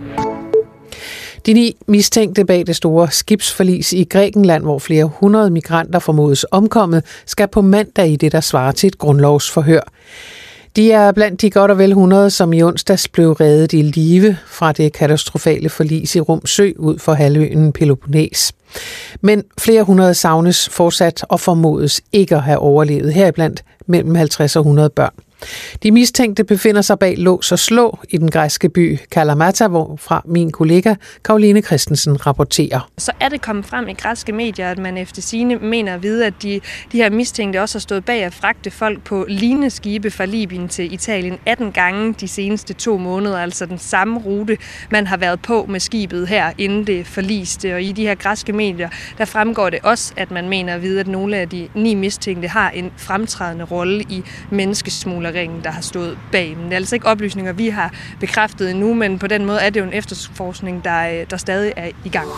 De 9 mistænkte bag det store skibsforlis i Grækenland, hvor flere 100 migranter formodes omkommet, skal på mandag i det, der svarer til et grundlovsforhør. De er blandt de godt og vel 100, som i onsdags blev reddet i live fra det katastrofale forlis i Rum Sø ud for halvøen Peloponnes. Men flere 100 savnes fortsat og formodes ikke at have overlevet, heriblandt mellem 50 og 100 børn. De mistænkte befinder sig bag lås og slå i den græske by Kalamata, hvorfra min kollega Karoline Christensen rapporterer. Så er det kommet frem i græske medier, at man efter sigende mener at vide, at de her mistænkte også har stået bag at fragte folk på lignende skibe fra Libyen til Italien 18 gange de seneste 2 måneder, altså den samme rute, man har været på med skibet her, inden det forliste. Og i de her græske medier, der fremgår det også, at man mener at vide, at nogle af de 9 mistænkte har en fremtrædende rolle i menneskesmugleri, der har stået bag. Men det er altså ikke oplysninger, vi har bekræftet endnu, men på den måde er det jo en efterforskning, der stadig er i gang.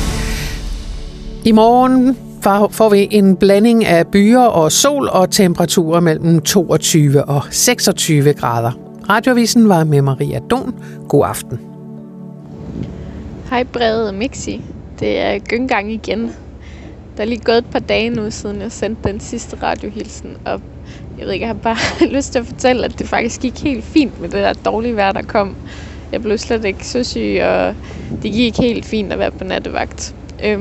I morgen får vi en blanding af byer og sol og temperaturer mellem 22 og 26 grader. Radioavisen var med Maria Don. God aften. Hej Brede og Mixi. Det er Gøngang igen. Der er lige gået et par dage nu, siden jeg sendte den sidste radiohilsen, og jeg ved ikke, jeg har bare lyst til at fortælle, at det faktisk gik helt fint med det der dårlige vejr, der kom. Jeg blev slet ikke så syg, og det gik helt fint at være på nattevagt.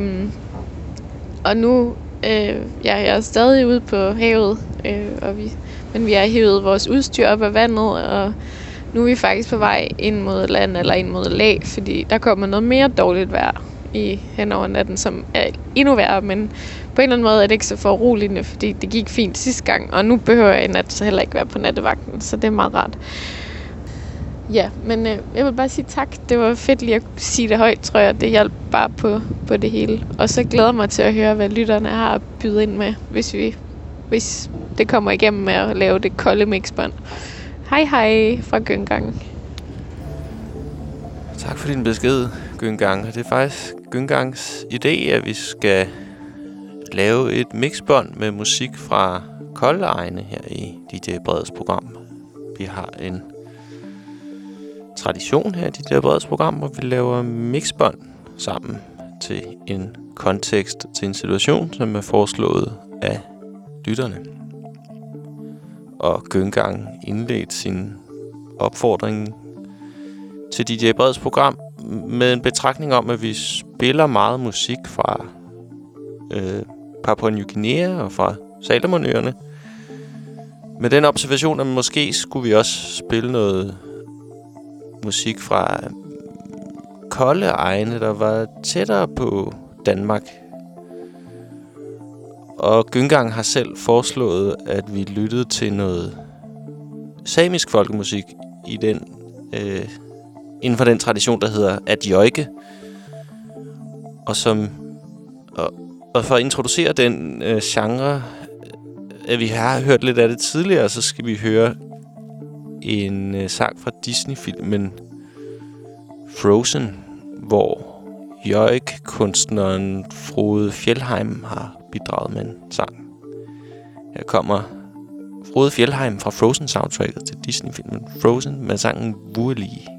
Og nu, jeg er stadig ude på havet, men vi har hævet vores udstyr op af vandet, og nu er vi faktisk på vej ind mod land eller ind mod lag, fordi der kommer noget mere dårligt vejr hen over natten, som er endnu værre, men på en eller anden måde er det ikke så foruroligende, fordi det gik fint sidste gang, og nu behøver jeg i nat så heller ikke være på nattevagten, så det er meget rart. Ja, men jeg vil bare sige tak. Det var fedt lige at sige det højt, tror jeg. Det hjalp bare på det hele. Og så glæder jeg mig til at høre, hvad lytterne har at byde ind med, hvis det kommer igennem med at lave det kolde mixbånd. Hej hej fra Gøngang. Tak for din besked, Gøngang. Det er faktisk Gøngangs idé, at vi skal lave et mixbånd med musik fra kolde egne her i DJ Breds program. Vi har en tradition her i DJ Breds program, hvor vi laver mixbånd sammen til en kontekst, til en situation, som er foreslået af lytterne. Og Gøngang indledte sin opfordring til DJ Breds program med en betragtning om, at vi spiller meget musik fra Papua Ny Guinea og fra Salomonøerne. Med den observation, at måske skulle vi også spille noget musik fra kolde egne, der var tættere på Danmark. Og Gøngang har selv foreslået, at vi lyttede til noget samisk folkemusik i den inden for den tradition, der hedder adjøjke. Og for at introducere den genre at vi har hørt lidt af det tidligere, så skal vi høre en sang fra Disney-filmen Frozen, hvor Jørg-kunstneren Frode Fjellheim har bidraget med en sang. Her kommer Frode Fjellheim fra Frozen-soundtracket til Disney-filmen Frozen med sangen Wurli.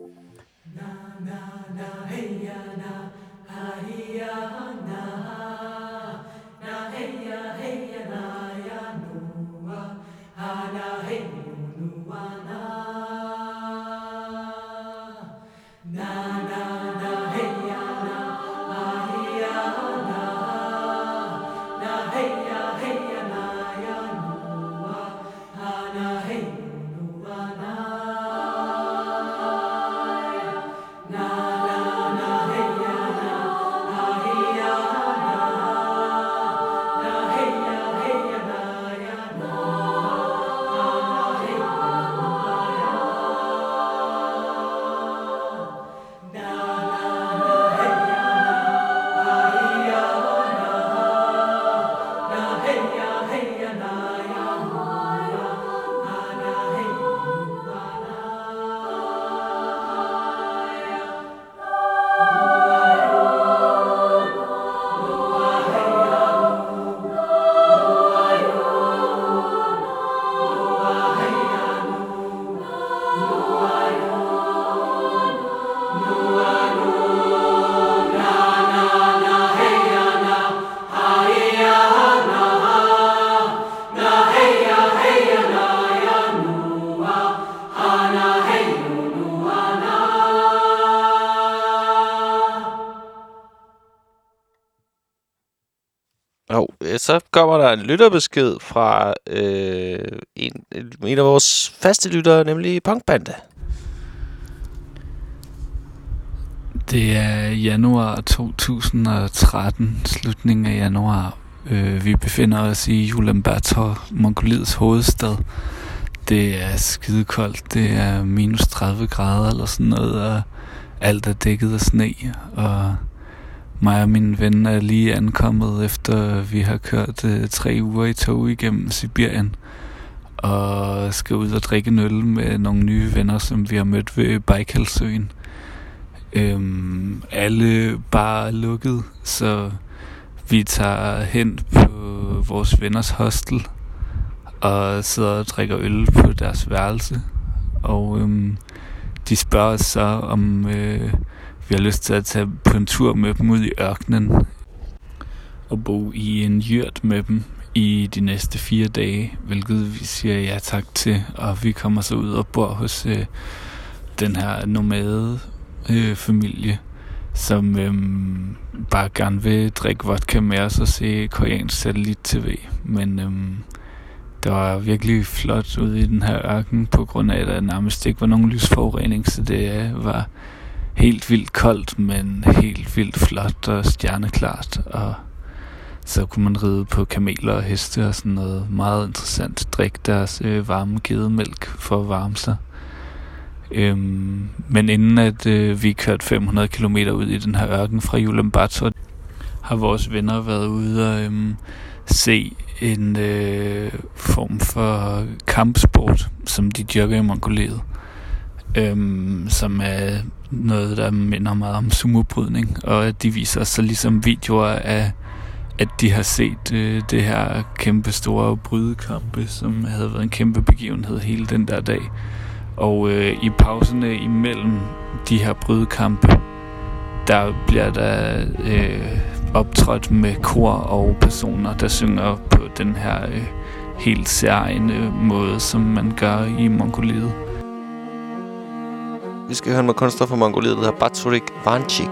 Så kommer der en lytterbesked fra en af vores faste lyttere, nemlig Punkbande. Det er januar 2013, slutningen af januar. Vi befinder os i Ulaanbaatar, Mongoliets hovedstad. Det er skidekoldt, det er minus 30 grader eller sådan noget, og alt er dækket af sne, og mig og min ven er lige ankommet, efter vi har kørt 3 uger i tog igennem Sibirien, og skal ud og drikke en øl med nogle nye venner, som vi har mødt ved Bajkalsøen. Alle bare er lukket, så vi tager hen på vores venners hostel og sidder og drikker øl på deres værelse, og de spørger os så, om vi har lyst til at tage på en tur med dem ud i ørkenen og bo i en yurt med dem i de næste 4 dage, hvilket vi siger ja tak til, og vi kommer så ud og bor hos den her nomade familie, som bare gerne vil drikke vodka med os og se koreansk satellit-tv, men det var virkelig flot ude i den her ørken, på grund af, at der nærmest ikke var nogen lysforurening, så det var helt vildt koldt, men helt vildt flot og stjerneklart, og så kunne man ride på kameler og heste og sådan noget meget interessant, drikke deres varme gedemælk for at varme sig. Men inden at vi kørte 500 km ud i den her ørken fra Ulaanbaatar, har vores venner været ude og se en form for kampsport, som de dyrker i Mongoliet, som er noget, der minder meget om sumobrydning, og at de viser så ligesom videoer af, at de har set det her kæmpe store brydekampe, som havde været en kæmpe begivenhed hele den der dag. Og i pauserne imellem de her brydekampe, der bliver der optrådt med kor og personer, der synger på den her helt særegne måde, som man gør i Mongoliet. Vi skal høre med kunstner fra Mongoliet, der hedder Batsurik Vanchik.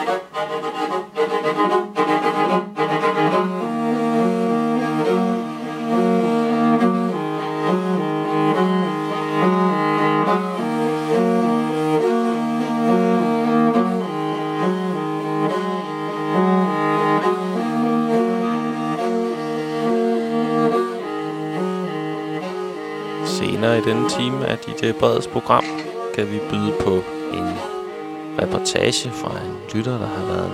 Senere i denne time af DJ Breds program kan vi byde på en reportage fra en lytter, der har været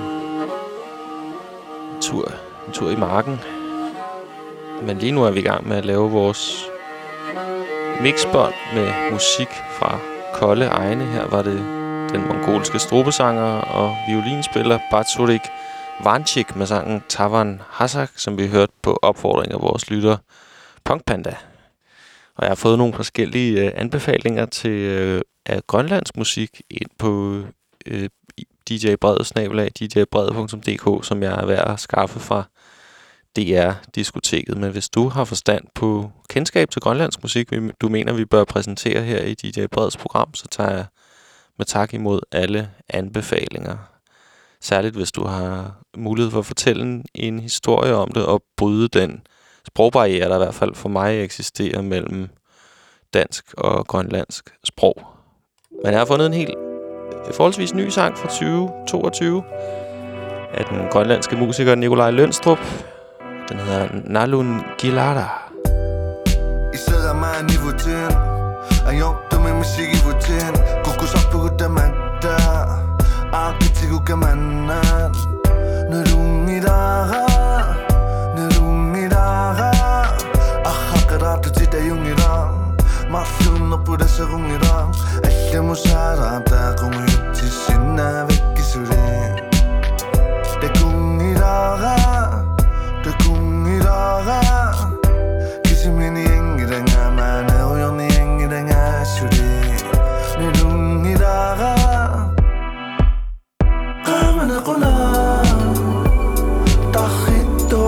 en tur i marken. Men lige nu er vi i gang med at lave vores mixbånd med musik fra kolde egne. Her var det den mongolske strobesanger og violinspiller Batsurik Vanchik med sangen Tavan Hasak, som vi hørte på opfordring af vores lytter Punk Panda. Og jeg har fået nogle forskellige anbefalinger til af grønlandsk musik ind på DJ Bred / djbred.dk, som jeg er ved at skaffe fra DR-diskoteket. Men hvis du har forstand på kendskab til grønlandsk musik, du mener, vi bør præsentere her i DJ Breds program, så tager jeg med tak imod alle anbefalinger. Særligt hvis du har mulighed for at fortælle en historie om det og bryde den sprogbarriere, der i hvert fald for mig eksisterer mellem dansk og grønlandsk sprog. Men jeg har fundet en helt forholdsvis ny sang fra 2022 af den grønlandske musiker Nikolaj Lønstrup. Den hedder Nalun Gilada. I sidder meget nivoten og jo, du med musik i voten. Kukus op på gudamanda Arkitiku kamanan Nurungidara Ahakarat tita yungirang Masun op på sarungirang Alle musarata kung yutti sinna vekkisure Det kungidara Det kungidara Kisimini yengiranga Mana uyoni yengiranga sure Nurungidara Kamana kuna Tahito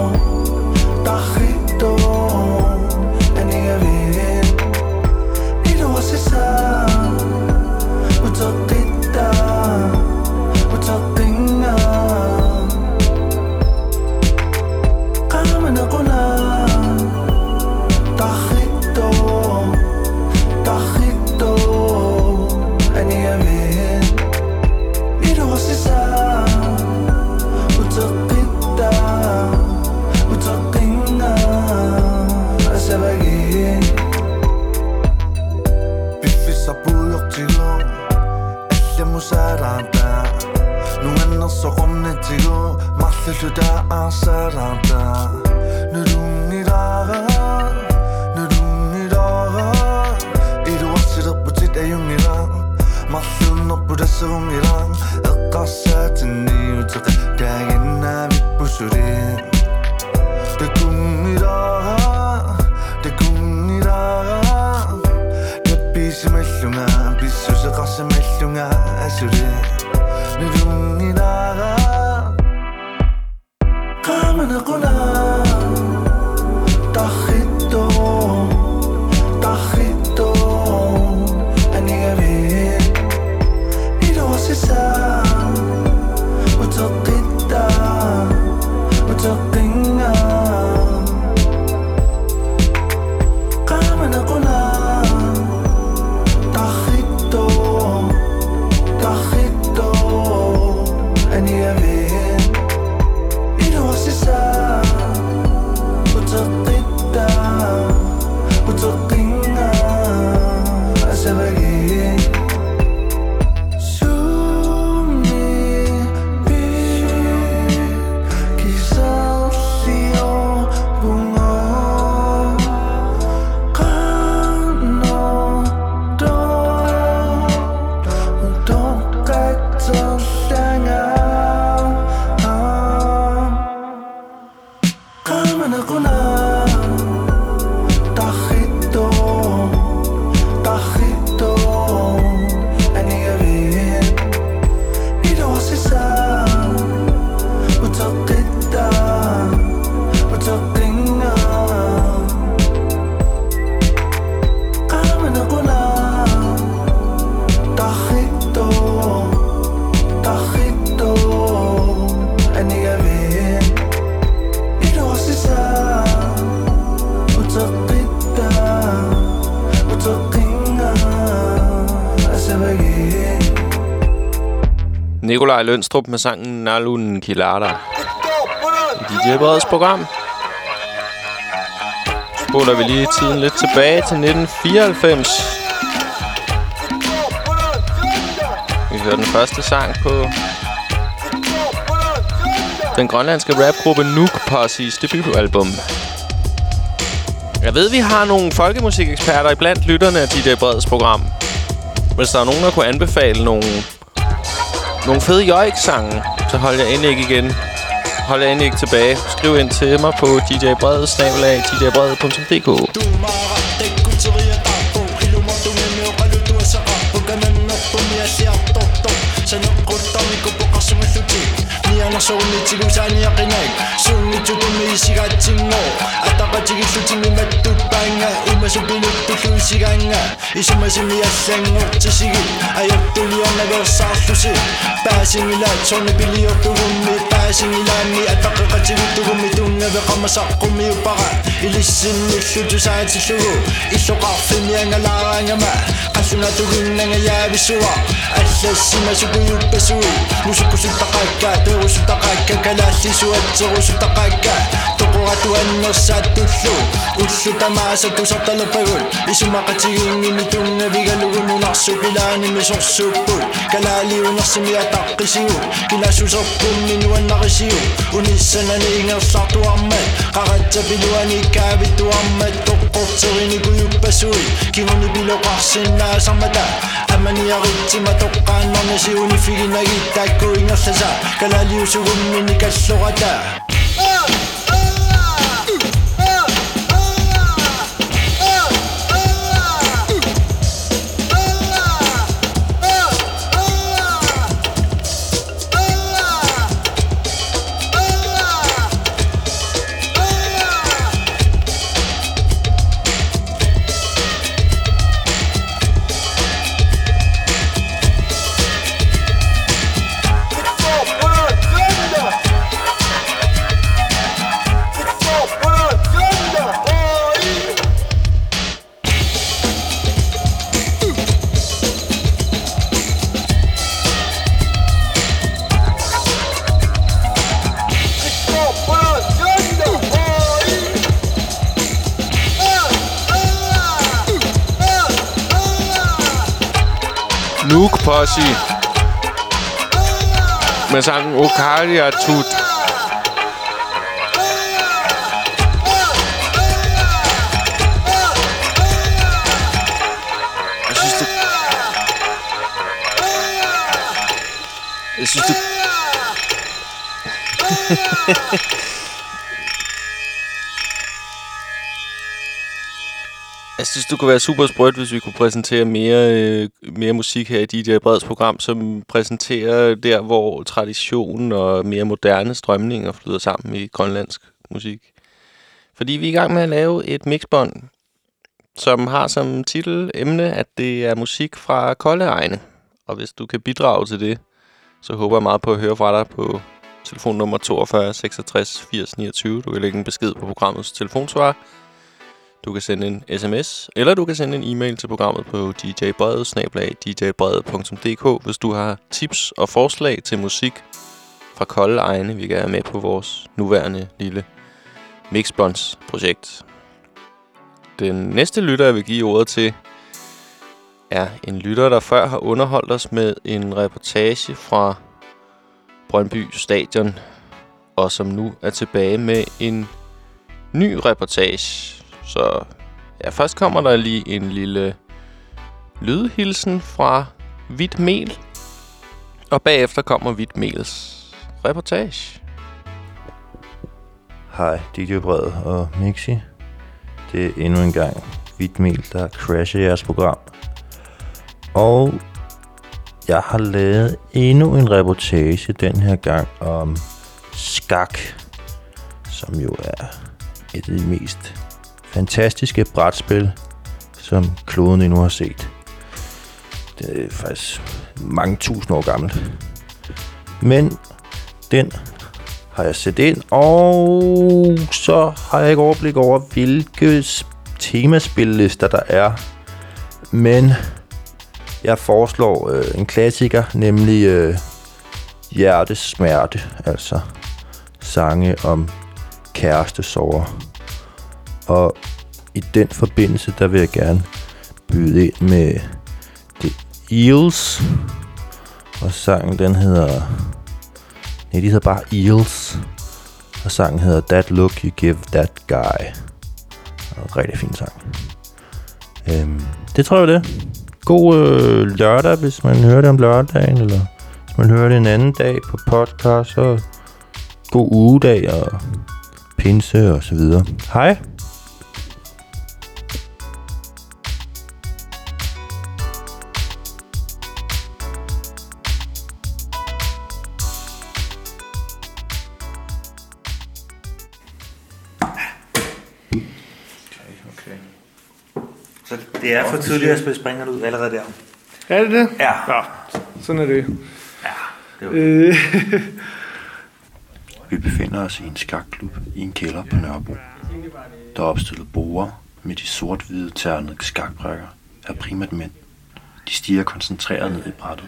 Saranta Nuenna soqonne tigo Mathluda asaranta Nurungiraga Iru wasiraputit ayungirang Mathlunna pudasungirang Eqqassatini utaq Kaginna vippusurin Tekungiraga Napisimellunga Pissuseqarsimellunga Asure Nurungiraga Kamana quna Tahito Anigavin Iru wasisa Nikolaj Lønstrup med sangen Nalun Kilada i DJ Breds program. Spoler vi lige tiden lidt tilbage til 1994. Vi hører den første sang på den grønlandske rapgruppe Nuuk Posse's debutalbum. Jeg ved, vi har nogle folkemusikeksperter iblandt lytterne af DJ Breds program. Hvis der er nogen, der kunne anbefale nogle fede joik-sange, så hold jer endelig igen. Hold jer endelig ikke tilbage. Skriv ind til mig på djbrede@djbrede.dk. Niana souni tigu sani yakinai Sunni chukumi isigatsingo Ataka chigi sutimi metu panga Uma supinu tutu isiganga Isuma simi yasengo chisigi Ayok tuliona versaatusi Pääsingila tsoni pilio tugumi Pääsingilani ataka kachigu tugumi Tunga vekama sakumi upara Ilisini sutu saatsi sugu Isoka fimianga larangama Kasuna tugunanga yabisuwa Asasima sugu yupesui Musuku sutakaka Usutaqakka kalallisu atsequsutaqakka toqoratuannersaatullu ullutamaasatu sartalapagul isumaqatigiingimi tungavigalugununarsupilaanimi sorsuupput kalaaliunersimi ataqqisiu kilasuserpummi nuannarisiu unissanani ingersartuarmat qaratsapiluani kaavittuarmat toqqorterini kuyuppasui kinguni piloqarsinnaasarmata amaniaritsima toqqaannarnasi unifiginagittakku ingersasa kalaliusugummi kallorata Nuuk Posse med sangen Okalia Tut. Jeg synes, Jeg synes, det kunne være super sprødt, hvis vi kunne præsentere mere musik her i DJ Breds program, som præsenterer der, hvor tradition og mere moderne strømninger flyder sammen i grønlandsk musik. Fordi vi er i gang med at lave et mixbånd, som har som titelemne, at det er musik fra kolde egne. Og hvis du kan bidrage til det, så håber jeg meget på at høre fra dig på telefonnummer 42 66 80 29. Du kan lægge en besked på programmets telefonsvarer. Du kan sende en sms, eller du kan sende en e-mail til programmet på djbrede@djbrede.dk, hvis du har tips og forslag til musik fra kolde egne, vi kan have med på vores nuværende lille mixbåndsprojekt. Den næste lytter, jeg vil give ordet til, er en lytter, der før har underholdt os med en reportage fra Brøndby Stadion, og som nu er tilbage med en ny reportage. Så ja, først kommer der lige en lille lydhilsen fra Hvidt Mel, og bagefter kommer Hvidt Mels reportage. Hej, DJ Bred og Mixi. Det er endnu en gang Hvidt Mel, der crasher jeres program. Og jeg har lavet endnu en reportage den her gang om skak, som jo er et af de mest fantastiske brætspil, som kloden endnu har set. Det er faktisk mange tusind år gammelt. Men den har jeg set ind, og så har jeg ikke overblik over, hvilke temaspillister der er. Men jeg foreslår en klassiker, nemlig hjertesmerte, altså sange om kærestesorger. Og i den forbindelse, der vil jeg gerne byde ind med The Eels. Og sangen, den hedder... Nej, de hedder bare Eels. Og sangen hedder That Look You Give That Guy. Og rigtig fin sang. Det tror jeg det. God lørdag, hvis man hører det om lørdagen, eller hvis man hører det en anden dag på podcast, så god ugedag og pinse og så videre. Hej! Så det er for tidligt at spille springerne ud allerede der. Er det det? Ja. Ja, sådan er det. Ja, det Vi befinder os i en skakklub i en kælder på Nørrebro. Der er opstillet borde med de sort-hvide ternede skakbrækker er primært mænd. De stiger koncentreret ned i brættet.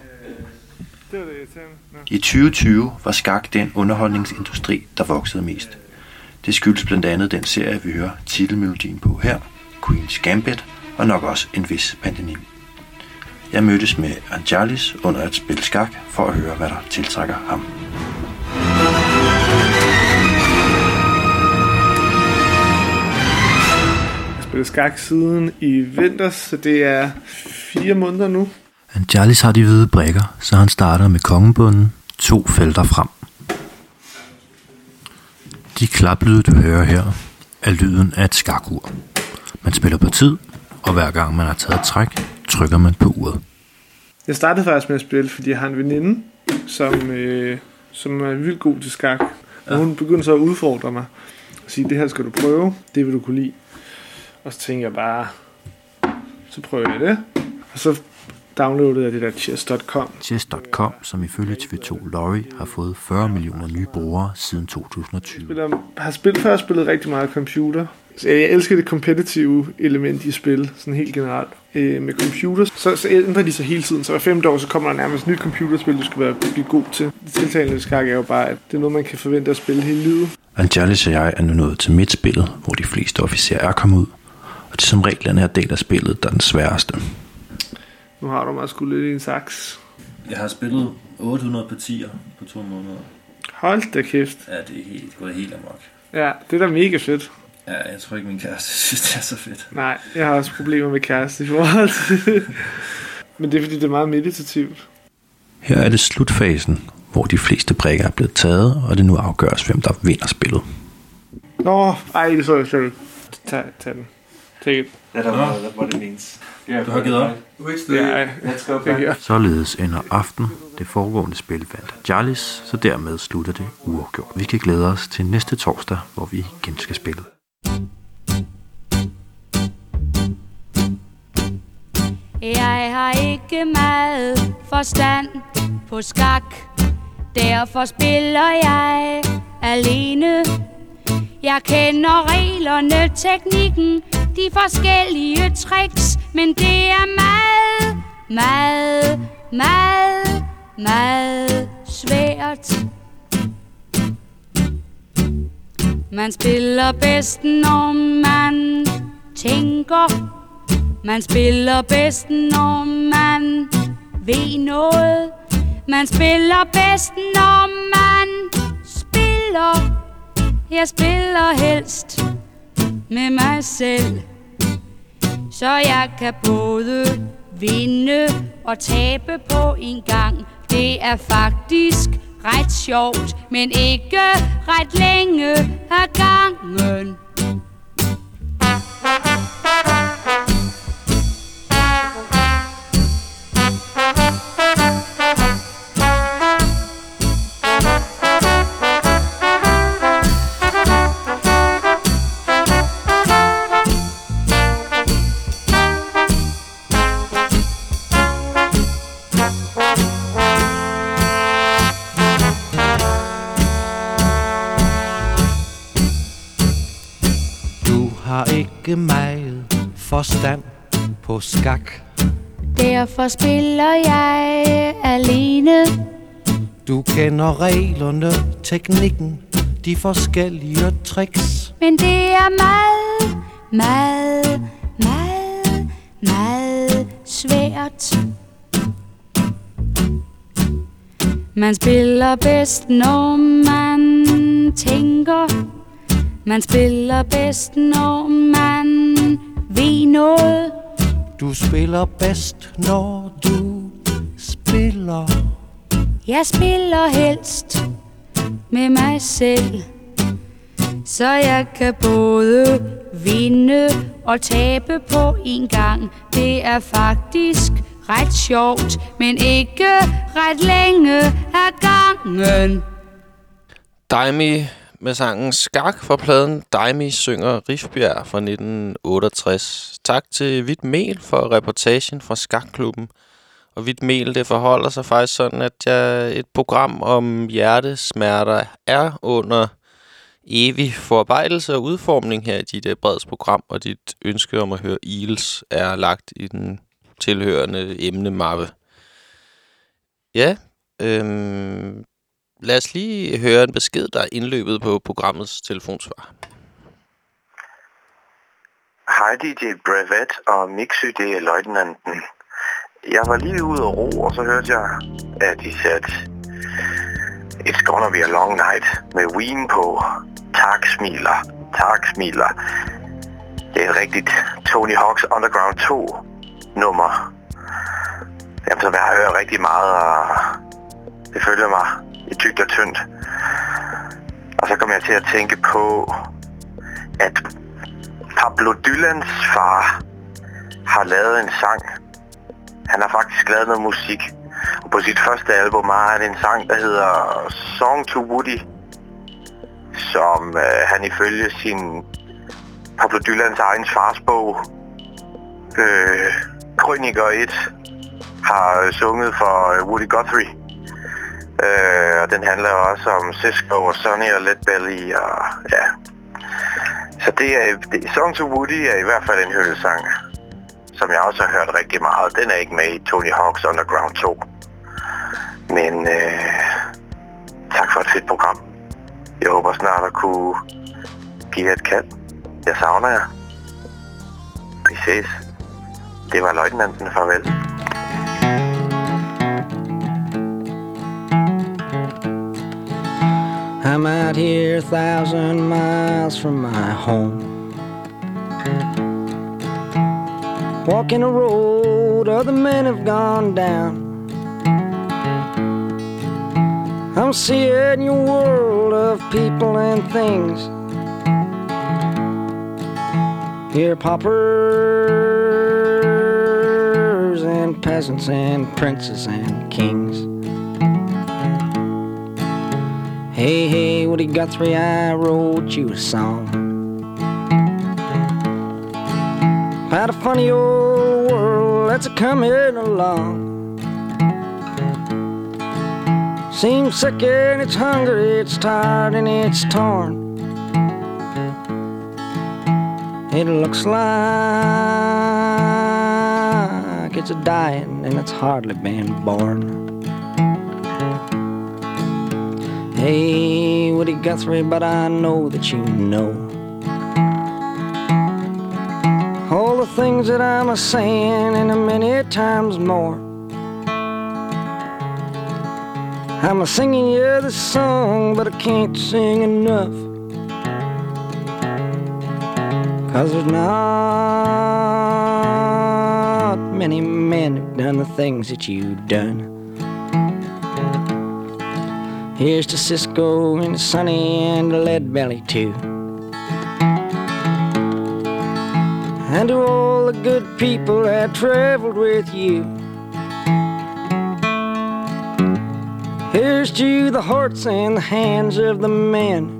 I 2020 var skak den underholdningsindustri, der voksede mest. Det skyldes blandt andet den serie, vi hører titelmelodien på her, Queen's Gambit, og nok også en vis pandemi. Jeg mødtes med Angelis under at spille skak for at høre, hvad der tiltrækker ham. Jeg har spillet skak siden i vinters, så det er 4 måneder nu. Angelis har de hvide brikker, så han starter med kongebunden 2 felter frem. De klaplyde, du hører her, er lyden af et skakur. Man spiller på tid, og hver gang man har taget et træk, trykker man på uret. Jeg startede faktisk med at spille, fordi jeg har en veninde, som er vildt god til skak. Og hun begyndte så at udfordre mig og sige, det her skal du prøve, det vil du kunne lide. Og så tænkte jeg bare, så prøver jeg det. Og så downloadede jeg det der chess.com. Chess.com, som ifølge TV2 Lorry har fået 40 millioner nye brugere siden 2020. Jeg har spillet rigtig meget computer. Så jeg elsker det kompetitive element i spil, sådan helt generelt. Med computer, så ændrer de sig hele tiden. Så hver 5 år, så kommer der nærmest et nyt computerspil, du skal blive god til. Det tiltalende skak er jo bare, at det er noget, man kan forvente at spille hele livet. Angelis og jeg er nu nået til midtspillet, hvor de fleste officerer er kommet ud. Og det er som regel den her del af spillet, der er den sværeste. Nu har du mig sgu lidt i en saks. Jeg har spillet 800 partier på 2 måneder. Hold da kæft. Ja, det er gået helt amok. Ja, det er da mega fedt. Ja, jeg tror ikke, min kæreste synes, det er så fedt. Nej, jeg har også problemer med kæreste i forhold til det. Men det er fordi, det er meget meditativt. Her er det slutfasen, hvor de fleste brikker er blevet taget, og det nu afgøres, hvem der vinder spillet. Nå, ej, det så jeg selv. Tag den. Take it. Ja, der var what it means. Du har givet op? Ja, let's go back. Således ender aften det foregående spil vandt Angelis, så dermed slutter det uafgjort. Vi kan glæde os til næste torsdag, hvor vi igen skal spille. Jeg har ikke meget forstand på skak, derfor spiller jeg alene. Jeg kender reglerne, teknikken, de forskellige tricks, men det er meget, meget, meget, meget svært. Man spiller bedst, når man tænker. Man spiller bedst, når man ved noget. Man spiller bedst, når man spiller. Jeg spiller helst med mig selv, så jeg kan både vinde og tabe på en gang. Det er faktisk ret sjovt, men ikke ret længe ad gangen. Ikke meget forstand på skak. Derfor spiller jeg alene. Du kender reglerne, teknikken, de forskellige tricks. Men det er meget, meget, meget, meget svært. Man spiller bedst, når man tænker. Man spiller bedst, når man ved noget. Du spiller bedst, når du spiller. Jeg spiller helst med mig selv, så jeg kan både vinde og tabe på en gang. Det er faktisk ret sjovt, men ikke ret længe ad gangen. Daimi med sangen Skak fra pladen Daimi synger Rifbjerg fra 1968. Tak til Hvidt Mel for reportagen fra Skakklubben. Og Hvidt Mel, det forholder sig faktisk sådan, at et program om hjertesmerter er under evig forarbejdelse og udformning her i dit Breds program, og dit ønske om at høre Eels er lagt i den tilhørende emnemappe. Ja, lad os lige høre en besked, der er indløbet på programmets telefonsvar. Hej DJ Brevet og Mixy, det er løjtnanten. Jeg var lige ude og ro, og så hørte jeg, at de satte It's Gonna Be a Long Night med Ween på. Tak smiler. Det er et rigtigt Tony Hawk's Underground 2 nummer. Jamen, så jeg har hørt rigtig meget, og det følger mig i tykt og tyndt. Og så kom jeg til at tænke på, at Pablo Dylans far har lavet en sang. Han har faktisk lavet noget musik. Og på sit første album har han en sang, der hedder Song to Woody, som han ifølge sin Pablo Dylans egen fars bog, Krøniker 1, har sunget for Woody Guthrie. Og den handler også om Cisco og Sonny og Lead Belly og ja. Så Song to Woody er i hvert fald en hyldesang, som jeg også har hørt rigtig meget. Den er ikke med i Tony Hawk's Underground 2. Men tak for et fedt program. Jeg håber snart at kunne give jer et kald. Jeg savner jer. Vi ses. Det var løjtnanten. Farvel. I'm out here 1,000 miles from my home, walking a road other men have gone down. I'm seeing your world of people and things. Here paupers and peasants and princes and kings. Hey, Woody Guthrie, I wrote you a song about a funny old world that's a-coming along. Seems sick and it's hungry, it's tired and it's torn. It looks like it's a dying and it's hardly been born. Hey, Woody Guthrie, but I know that you know all the things that I'm a-saying and a-many times more. I'm a-singing you this song, but I can't sing enough, 'cause there's not many men who've done the things that you've done. Here's to Cisco and to Sonny and to Lead Belly too, and to all the good people that traveled with you. Here's to the hearts and the hands of the men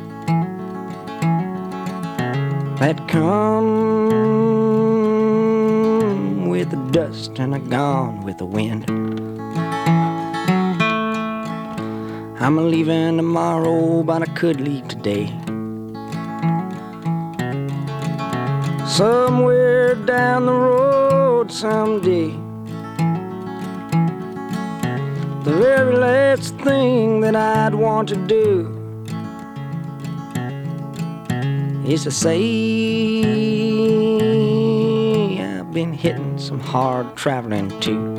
that come with the dust and are gone with the wind. I'm a-leaving tomorrow, but I could leave today, somewhere down the road someday. the very last thing that I'd want to do is to say I've been hitting some hard traveling too.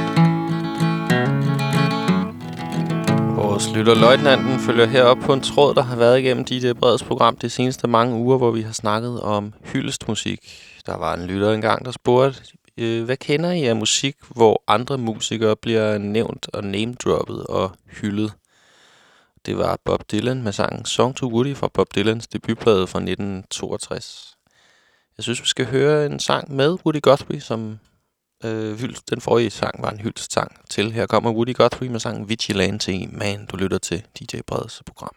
Vores lytter Løjtnanten følger herop på en tråd, der har været igennem DJ Breds program de seneste mange uger, hvor vi har snakket om hyldestmusik. Der var en lytter engang, der spurgte, hvad kender I af musik, hvor andre musikere bliver nævnt og name-droppet og hyldet? Det var Bob Dylan med sangen Song to Woody fra Bob Dylans debutplade fra 1962. Jeg synes, vi skal høre en sang med Woody Guthrie, som den forrige sang var en hyldestsang til. Her kommer Woody Guthrie med sangen Vigilante Man. Du lytter til DJ Breds program.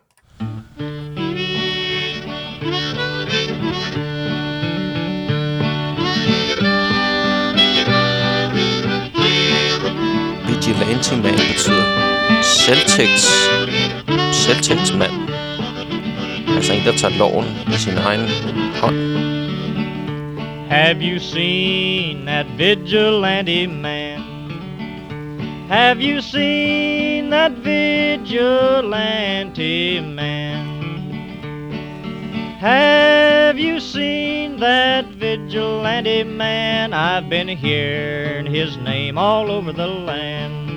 Vigilante Man betyder selvtægtsmand. Altså en, der tager loven i sin egen hånd. Have you seen that vigilante man? Have you seen that vigilante man? Have you seen that vigilante man? I've been hearing his name all over the land.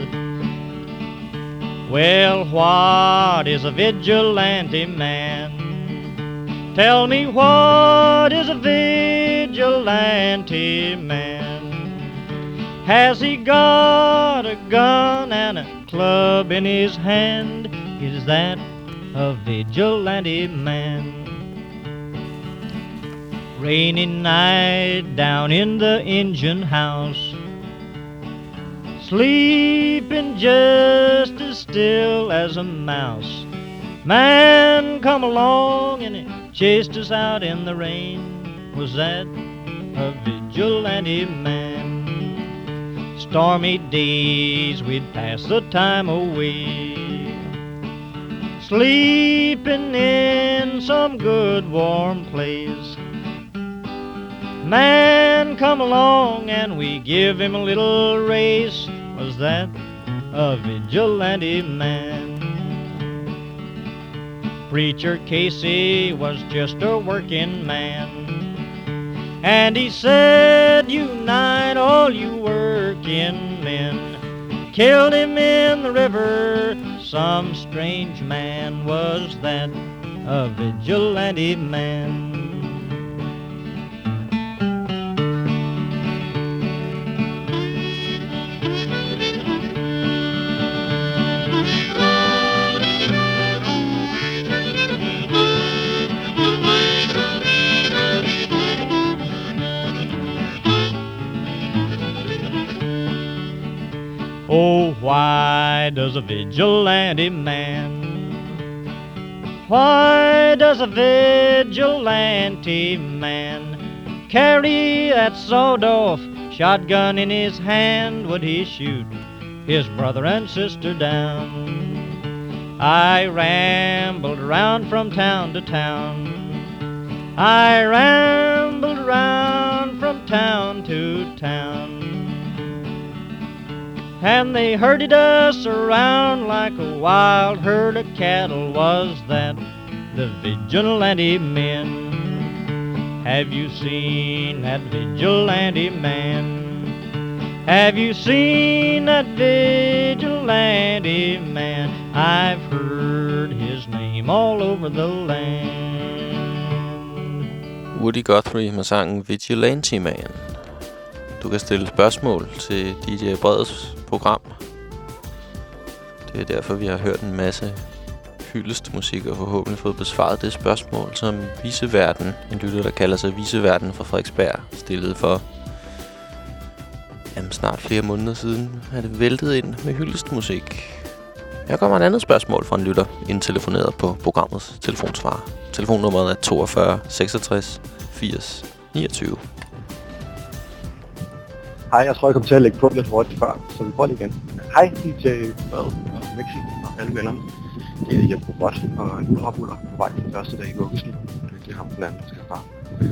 Well, what is a vigilante man? Tell me, what is a vigilante man? Has he got a gun and a club in his hand? Is that a vigilante man? Rainy night down in the engine house, sleeping just as still as a mouse. Man come along and he chased us out in the rain. Was that a vigilante man? Stormy days we'd pass the time away, sleeping in some good warm place. Man come along and we give him a little race. Was that a vigilante man? Preacher Casey was just a working man, and he said, unite all you working men. Killed him in the river, some strange man. Was that a vigilante man? Oh, why does a vigilante man, why does a vigilante man carry that sawed-off shotgun in his hand? Would he shoot his brother and sister down? I rambled around from town to town, I rambled around from town to town, and they herded us around like a wild herd of cattle. Was that the vigilante men? Have you seen that vigilante man? Have you seen that vigilante man? I've heard his name all over the land. Woody Guthrie med sangen Vigilante Man. Du kan stille spørgsmål til DJ Breds program. Det er derfor, vi har hørt en masse hyldestmusik og forhåbentlig fået besvaret det spørgsmål, som Viseverden, en lytter, der kalder sig Viseverden fra Frederiksberg, stillede for snart flere måneder siden. Er det væltet ind med hyldestmusik? Her kommer et andet spørgsmål fra en lytter, indtelefoneret på programmets telefonsvarer. Telefonnummeret er 42 66 80 29. Hej, jeg tror, jeg kom til at lægge på lidt hurtigt før, så vi prøver det igen. Hej, DJ Bred og Mixi og alle vennerne. Det er Jeppe Robot og en ultrabuller på vej den første dag i vuggesten. Det er ham den anden, der skal far.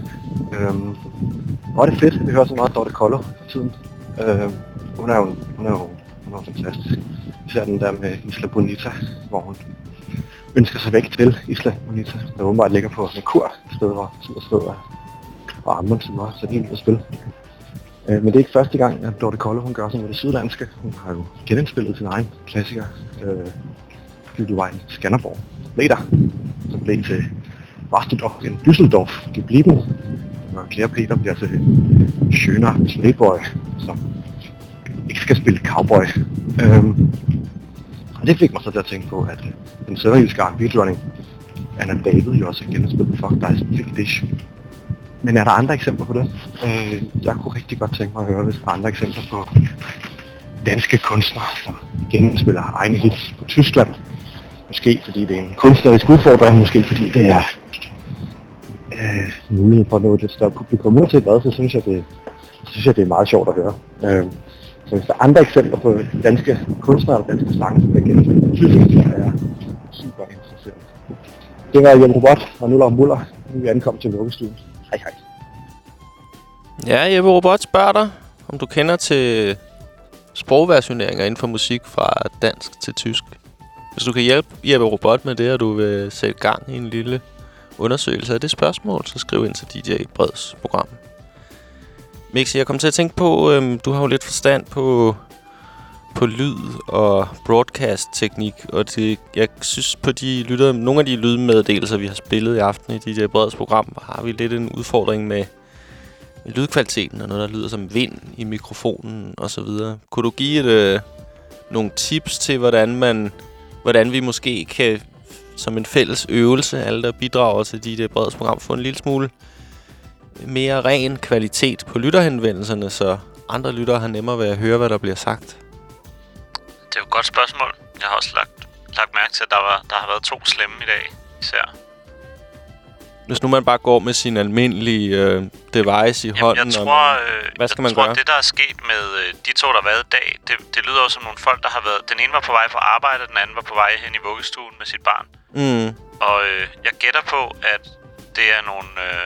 Hvor er det fedt, vi hører så meget Dorte Kolder for tiden. Hun er jo fantastisk. Især den der med Isla Bonita, hvor hun ønsker sig væk til Isla Bonita, der åbenbart ligger på en kur, et sted, hvor tid og sted og Amundsen var sat helt ud af spil. Men det er ikke første gang, at Dorte Kolde, hun gør sådan med det sydlandske. Hun har jo genindspillet sin egen klassiker, Flyvevejen Skanderborg. Later, som blev til Rastendorf in Düsseldorf geblieben. Og Claire Peter bliver til Schöner Playboy, som ikke skal spille cowboy. Og det fik mig så til at tænke på, at den sønderjyske beatrunning, Anna David, jo også genindspillet Fuck Dice Big Dish. Men er der andre eksempler på det? Jeg kunne rigtig godt tænke mig at høre, hvis der er andre eksempler på danske kunstnere, som genspiller egne hits på Tyskland. Måske fordi det er en kunstnerisk udfordring, måske fordi det er mulighed for at nå et lidt større publikum. Uanset hvad, så synes jeg, det er meget sjovt at høre. Så hvis der er andre eksempler på danske kunstnere og danske sange, som er genspillet på Tyskland, så er jeg super interesseret. Det var Jeppe Robot og Nuller og Muller. Nu er vi ankommet til vuggestuen. Hej hej. Ja, Jeppe Robot spørger dig, om du kender til sprogversioneringer inden for musik fra dansk til tysk. Hvis du kan hjælpe Jeppe Robot med det, og du vil sætte gang i en lille undersøgelse af det spørgsmål, så skriv ind til DJ Breds program. Mixi, jeg kom til at tænke på, du har jo lidt forstand på lyd og broadcast-teknik, og jeg synes på nogle af de lydmeddelelser, vi har spillet i aften i DJ Breds program, har vi lidt en udfordring med lydkvaliteten og noget, der lyder som vind i mikrofonen osv. Kunne du give nogle tips til, hvordan vi måske kan, som en fælles øvelse, alle der bidrager til DJ Breds program, få en lille smule mere ren kvalitet på lytterhenvendelserne, så andre lyttere har nemmere ved at høre, hvad der bliver sagt? Det er jo et godt spørgsmål. Jeg har også lagt mærke til, at der har været 2 slemme i dag, især. Hvis nu man bare går med sin almindelige device i hånden, jeg tror, hvad skal man gøre? Det, der er sket med de 2, der har været i dag, det lyder jo som nogle folk, der har været... Den ene var på vej på arbejde, og den anden var på vej hen i vuggestuen med sit barn. Mm. Og jeg gætter på, at det er nogle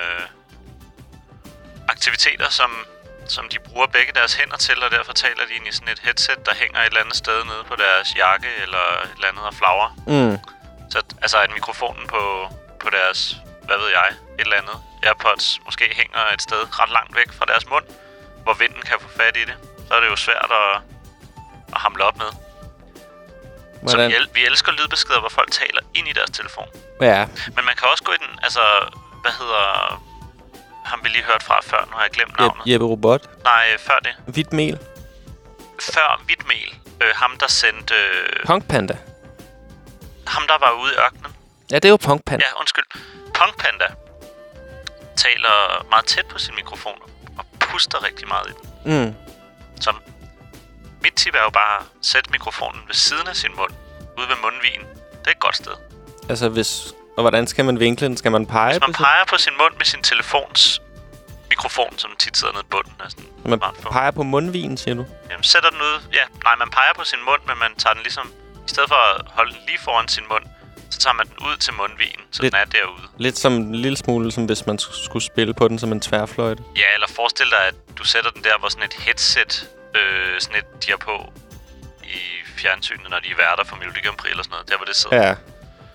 aktiviteter, som de bruger begge deres hænder til, og derfor taler de ind i sådan et headset, der hænger et eller andet sted nede på deres jakke, eller et eller andet og flagrer. Mm. Så altså, at mikrofonen på deres, hvad ved jeg, et eller andet AirPods måske hænger et sted ret langt væk fra deres mund, hvor vinden kan få fat i det. Så er det jo svært at hamle op med. Så vi elsker lydbeskeder, hvor folk taler ind i deres telefon. Ja. Men man kan også gå i den, altså, hvad hedder... Ham vi lige hørt fra før, nu har jeg glemt navnet. Jeppe Robot? Nej, før det. Hvidt Mel? Før Hvidt Mel. Ham, der sendte... Punk Panda? Ham, der var ude i ørkenen. Ja, det er jo Punk Panda. Ja, undskyld. Punk Panda taler meget tæt på sin mikrofon og puster rigtig meget i den. Mm. Så mit tip er jo bare at sætte mikrofonen ved siden af sin mund, ude ved mundvigen. Det er et godt sted. Altså Og hvordan skal man vinkle den? Skal man pege Hvis man peger på sin mund med sin telefons mikrofon, som tit sidder nede i bunden af sådan man peger på mundvigen, siger du? Jamen, sætter den ud... Ja, nej, man peger på sin mund, men man tager den ligesom... I stedet for at holde den lige foran sin mund, så tager man den ud til mundvigen, så den er derude. Lidt som en lille smule, som hvis man skulle spille på den som en tværfløjte. Ja, eller forestil dig, at du sætter den der, hvor sådan et headset, sådan et, de har på i fjernsynet, når de er værter for Melodi Grand Prix eller sådan noget. Der, hvor det sidder. Ja.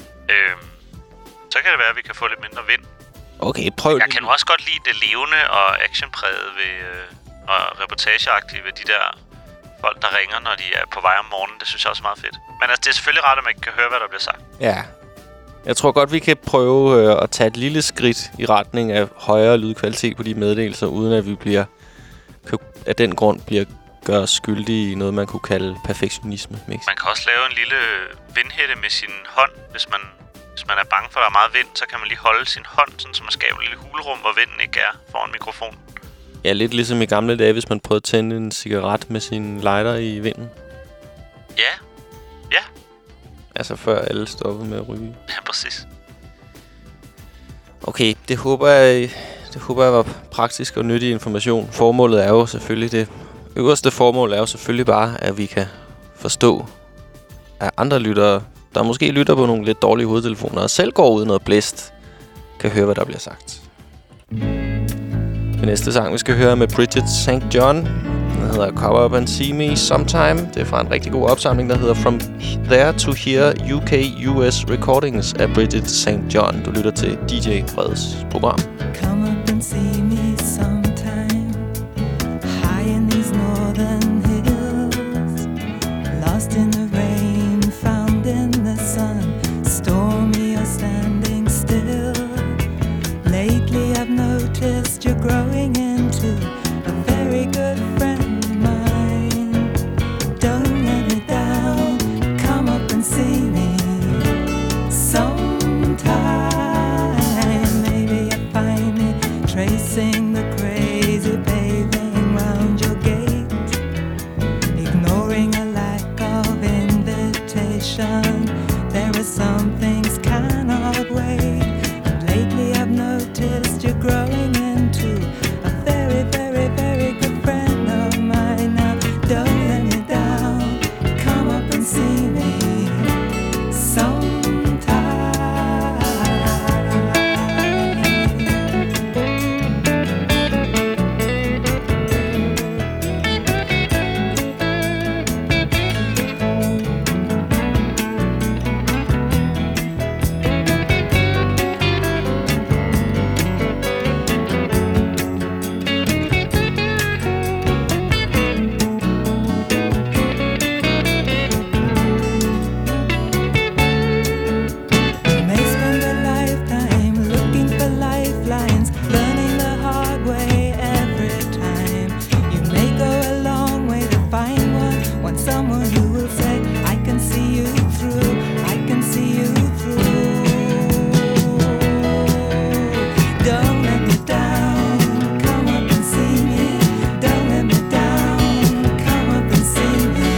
Så kan det være, at vi kan få lidt mindre vind. Okay, prøv Jeg kan nu også godt lide det levende og actionpræget ved, og reportageagtige ved de der folk, der ringer, når de er på vej om morgenen. Det synes jeg også er meget fedt. Men altså, det er selvfølgelig rart, at man ikke kan høre, hvad der bliver sagt. Ja. Jeg tror godt, vi kan prøve at tage et lille skridt i retning af højere lydkvalitet på de meddelelser, uden at vi bliver af den grund bliver gør skyldige i noget, man kunne kalde perfektionisme. Mix. Man kan også lave en lille vindhætte med sin hånd, hvis man er bange for, at der er meget vind, så kan man lige holde sin hånd, sådan, så man skaber et lille hulrum, hvor vinden ikke er foran mikrofonen. Ja, lidt ligesom i gamle dage, hvis man prøvede at tænde en cigaret med sin lighter i vinden. Ja. Ja. Altså før alle stoppede med at ryge. Ja, præcis. Okay, det håber jeg var praktisk og nyttig information. Formålet er jo selvfølgelig det øverste formål er jo selvfølgelig bare, at vi kan forstå, at andre lyttere, der måske lytter på nogle lidt dårlige hovedtelefoner, og selv går ud noget blæst, kan høre, hvad der bliver sagt. Den næste sang, vi skal høre med Bridget St. John, Den hedder Come Up and See Me Sometime. Det er fra en rigtig god opsamling, der hedder From There to Here UK-US Recordings af Bridget St. John. Du lytter til DJ Freds program. Come up and see me sometime, high in these northern hills, lost in the rain, found in the sun, stormy or standing still. Lately I've noticed you're growing into a very good friend of mine. Don't let me down, come up and see me sometime. Maybe I find me tracing the crazy paving round your gate, ignoring a lack of invitation. There are some things cannot wait. Lately I've noticed you're growing into a very, very, very good friend of mine. Now don't let me down, come up and see me sometime. You may spend a lifetime looking for lifelines, learning the hard way every time. You may go a long way to find one, want someone who will say, I can see you through, I can see you through. Don't let me down, come up and see me. Don't let me down, come up and see me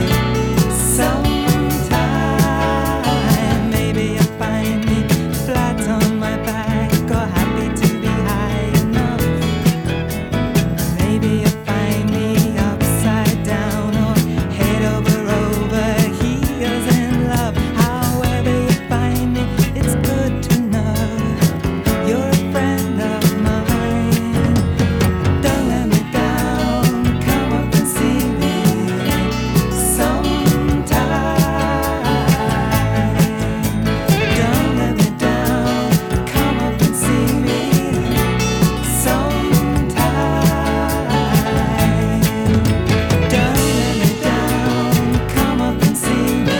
sometime. Maybe you'll find me flat on my back or happy to be high enough. Maybe you'll find me upside down or head over heels in love. However you find me, it's good to know you're a friend of mine. Don't let me down, come up and see me sometime. Don't let me down, come up and see me sometime. Don't let me down, come up and see me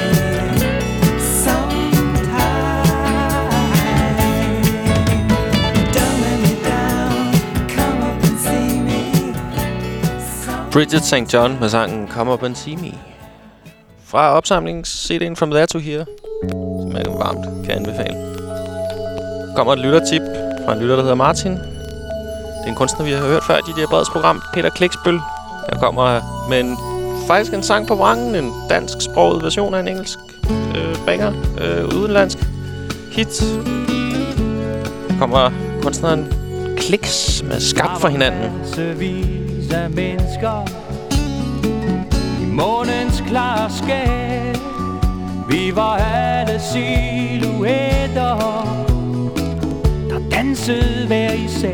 sometime. Don't let me down, come up and see me. Bridget St. John med sangen Come Up and See Me. Fra opsamlings-CD'en From There to Here, som jeg varmt kan anbefale. Kommer et lyttertip fra en lytter, der hedder Martin. Det er en kunstner, vi har hørt før i DJ Breds program, Peter Kliksbøl. Jeg kommer med faktisk en sang på vrangen, en dansksproget version af en engelsk banger, udenlandsk hit. Der kommer kunstneren Kliks med Skabt for hinanden. Massevis af mennesker i månens klare skær. Vi var alle silhuetter, der dansede hver især.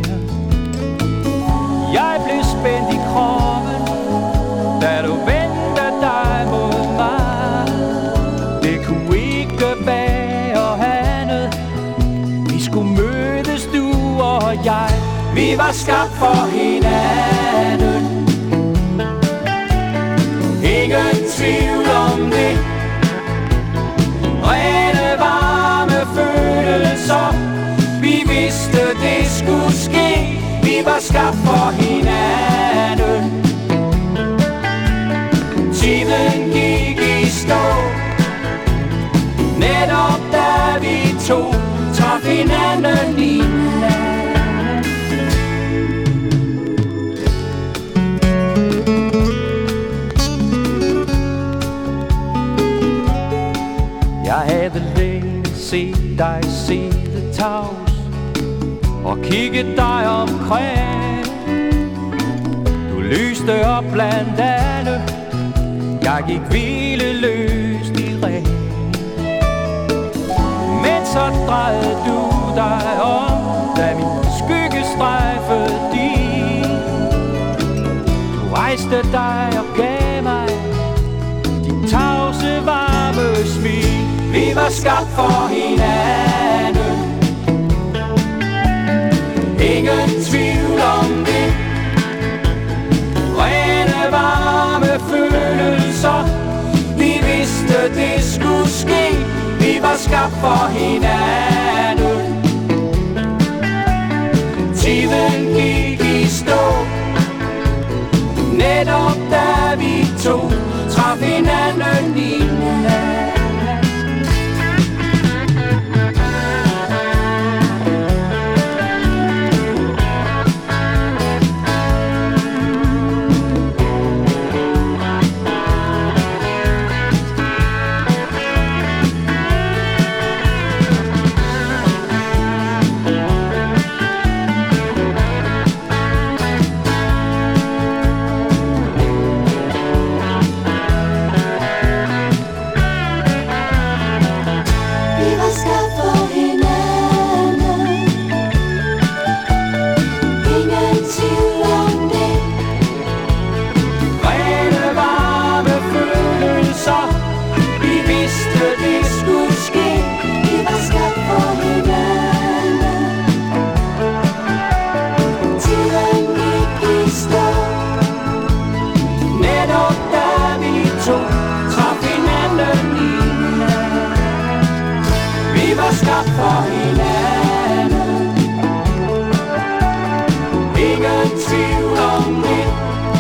Jeg blev spændt i kroppen, da du vendte dig mod mig. Det kunne ikke være andet. Vi skulle mødes, du og jeg. Vi var skabt for hinanden. Ingen tvivl om det. Rene varme følelser. Vi vidste det skulle ske. Vi var skabt for hinanden. Tiden gik i stå. Netop da vi to traf hinanden i nat. Jeg havde længe set dig sidde tavs og kigget dig omkring. Du lyste op blandt alle. Jeg gik hvileløst i ring. Men så drejede du dig om, da min skygge strejfede din. Du rejste viste dig og gav mig din tavse varme smil. Vi var skabt for hinanden, ingen tvivl om det. Rene varme følelser, vi vidste det skulle ske. Vi var skabt for hinanden. Tiden gik i stå, netop da vi to traf hinanden i nat. For hinanden, ingen tvivl om det.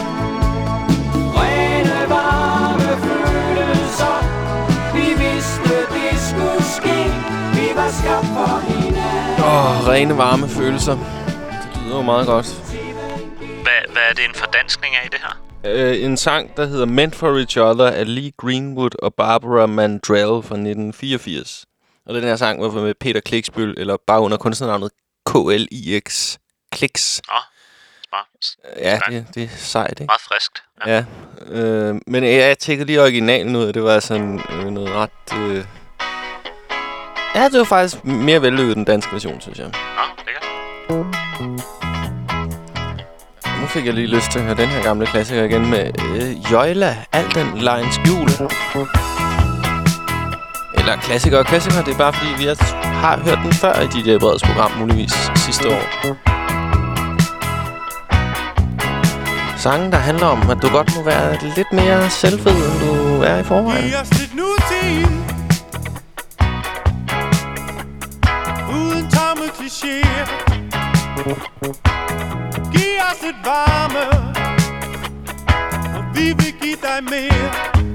Rene varme følelser, vi vidste det skulle ske. Vi var skabt for hinanden. Rene varme følelser. Det lyder jo meget godt. Hvad er det en fordanskning af det her? En sang, der hedder Meant for Each Other af Lee Greenwood og Barbara Mandrell fra 1984. Og den her sang var med Peter Kliksbøl, eller bare under kunstnernavnet KLIX. Kliks. Smart. Ja, det er sejt, ikke? Meget friskt. Ja. Men jeg tjekkede lige originalen ud, og det var sådan noget ret... Ja, det var faktisk mere vellykket den danske version, synes jeg. Lækkert. Nu fik jeg lige lyst til at høre den her gamle klassiker igen med Jøjla, al den lejens jul. Eller klassiker, det er bare fordi, vi har hørt den før i DJ Breds program, muligvis sidste år. Sangen, der handler om, at du godt må være lidt mere selvfed, end du er i forvejen. Giv os lidt nutid, uden tomme klichéer. Giv os lidt varme, og vi vil give dig mere.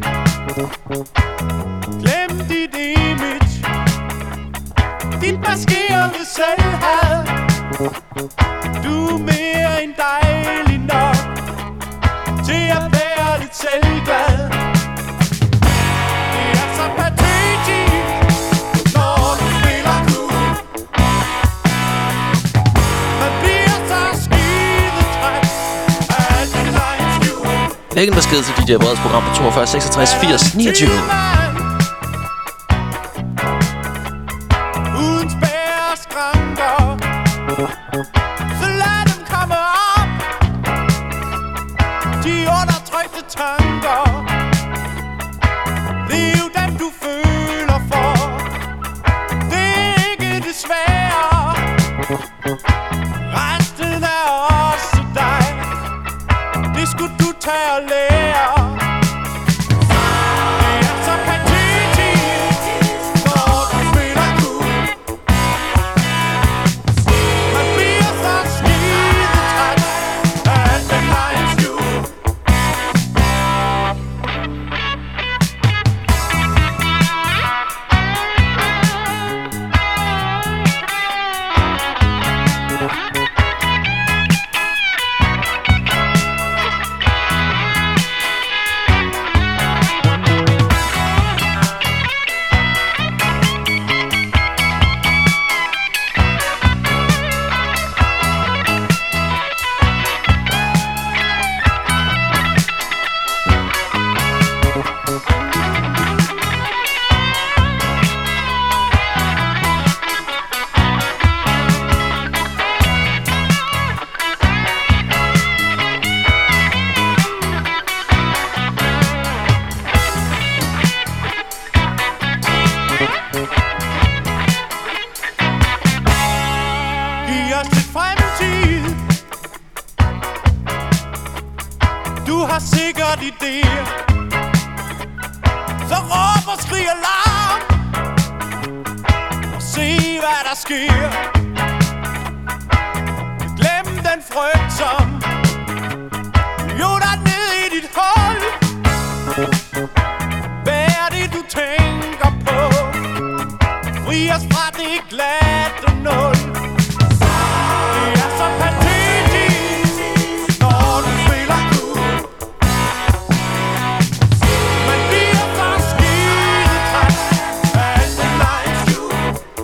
Glem dit image, dit maskerede selvhad. Du er mere end dejlig nok til at være lidt selvglad. Det er så patetisk, når du spiller cool. Man bliver så skidetræt af alt den lejens jul. Læg en besked til DJ Breds program på 42 66 80 29. Uden spærre og skranker, så lad dem komme op. De undertrykte tanker, lev dem du føler for. Det er ikke det svære, resten er også dig. Det skulle du tage og lære. Det er så patetisk, når du spiller cool. Man bliver så har sikkert idéer. Så råb og skrig alarm, og se hvad der sker. Glem den frygt som jo der ned i dit hold. Hvad er det du tænker på? Fri os fra det glatte nul. Det er så patetisk, når du spiller cool. Man bliver så skidetræt af alt det lejens jul.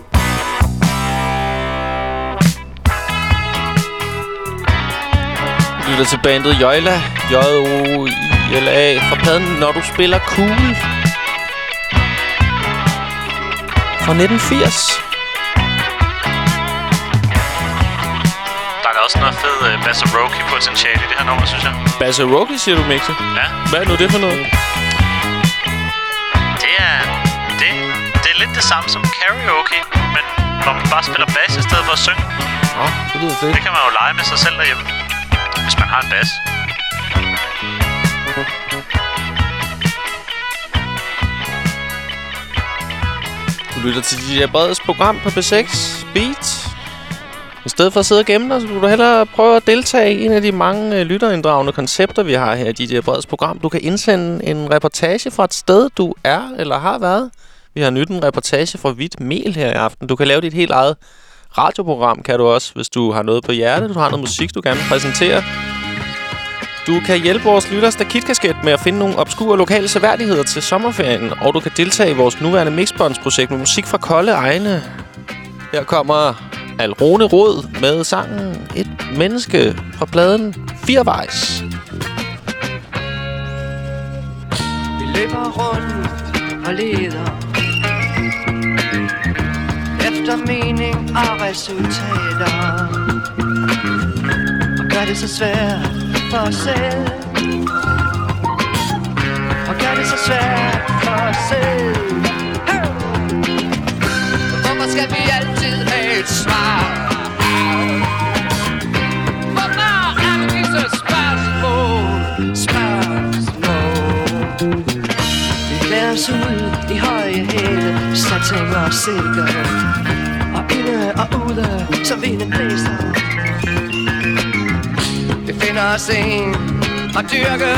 Lytter til bandet Joila, J-O-I-L-A, fra pladen Når du spiller cool, fra 1980. Der er også noget fed Basaroki-potentiale i det her nummer, synes jeg. Basaroki, siger du, Mixi? Ja. Hvad er nu det for noget? Det er lidt det samme som karaoke, men hvor man bare spiller bass i stedet for at synge. Det lyder fedt. Det kan man jo lege med sig selv derhjemme, hvis man har en bass. Du lytter til DJ Breds program på B6 Beat. I stedet for at sidde og gemme dig, så vil du hellere prøve at deltage i en af de mange lytterinddragende koncepter, vi har her i DJ Breds program. Du kan indsende en reportage fra et sted, du er eller har været. Vi har nyt en reportage fra Hvidt Mel her i aften. Du kan lave dit helt eget radioprogram, kan du også, hvis du har noget på hjertet. Du har noget musik, du gerne vil præsentere. Du kan hjælpe vores lytter Stakitkasket med at finde nogle obskure lokale seværdigheder til sommerferien. Og du kan deltage i vores nuværende Mixbonds-projekt med musik fra kolde egne. Her kommer Alrone Rod med sangen Et Menneske fra pladen Firevejs. Vi løber rundt og leder efter mening og resultater, og gør det så svært for os selv, og gør det så svært for os selv. Hvorfor skal vi altid have et svar? Hvorfor er det disse spørgsmål? Vi klæder os ud i høje hæle, satin og silke, og inde og ude, så vinden blæser. Vi finder os en og dyrke,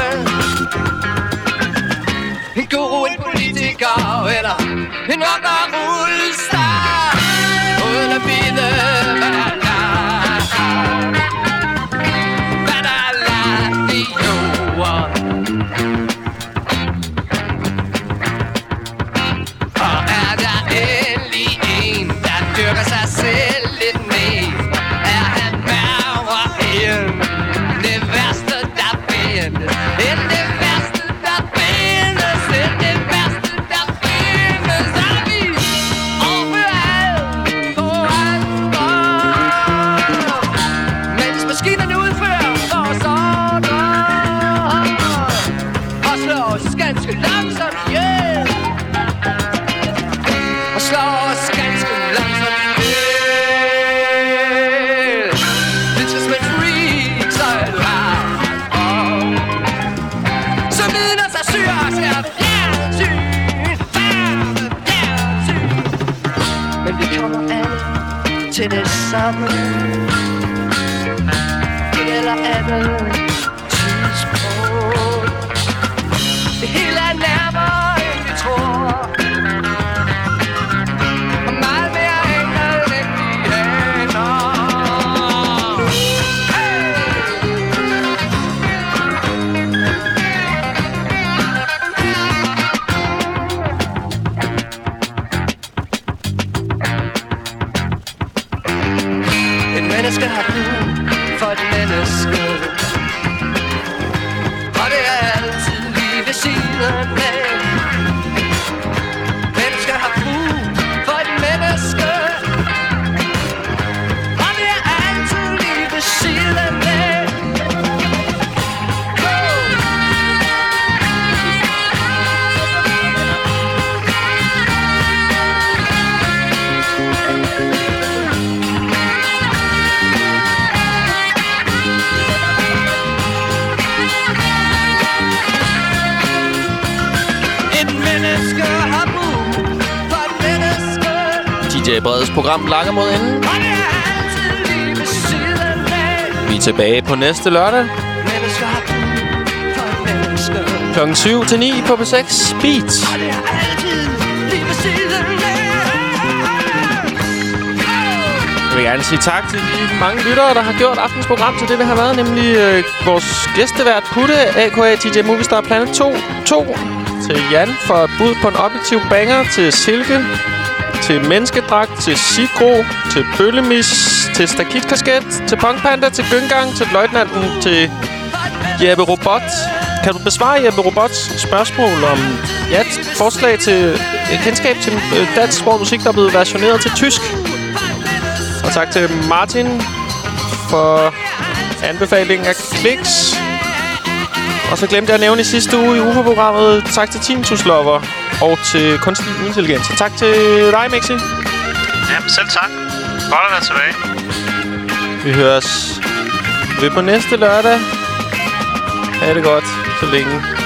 en guru, en politiker eller en rock-og-roll-star, uden at vide, hvad der er lagt i jorden. Og er der endelig en, der dyrker sig selv lidt mere, er han værre end det værste, der findes. End det værste, der findes. End det værste, der findes. Er vi overalt på andre, mens maskinerne udfører vores ordre og slår os ganske langsomt ihjel. Og slår os ganske langsomt ihjel. Lidt som en freak, så er du her. Så vidner sig syre os her ved fjernsyn. Men vi kommer alle til det samme. Det gælder alle tidspunkt. Det hele er nærmere, end vi tror. Og meget mere enkelt, end vi aner. Et menneske har brug for et menneske, og det er altid lige ved siden af. Mennesker har brug for et menneske, og det er altid lige ved siden af. DJ Breds program lakker mod enden. Vi er tilbage på næste lørdag. Klokken 7 til 9 på P6 Beat. Jeg vil gerne sige tak til de mange lyttere, der har gjort aftens program til det, det har været. Nemlig vores gæstevært Putte, a.k.a. DJ Movistar Planet 2. Til Jan for et bud på en objektiv banger. Til Silke. Til Menneskedragt. Til Sigro. Til Bøllemis. Til Stakitkasket. Til Punkpanda. Til Gyngang. Til Løjtnanten. Til Jeppe Robot. Kan du besvare Jeppe Robots spørgsmål om forslag til kendskab til dansk sportmusik, der er blevet versioneret til tysk? Og tak til Martin for anbefalingen af Kliks. Og så glemte jeg at nævne i sidste uge i UFO-programmet tak til Tinnitus Lover og til kunstig intelligens. Tak til dig, Mixi. Jamen, selv tak. Godt at være tilbage. Vi høres ved på næste lørdag. Ha' det godt så længe.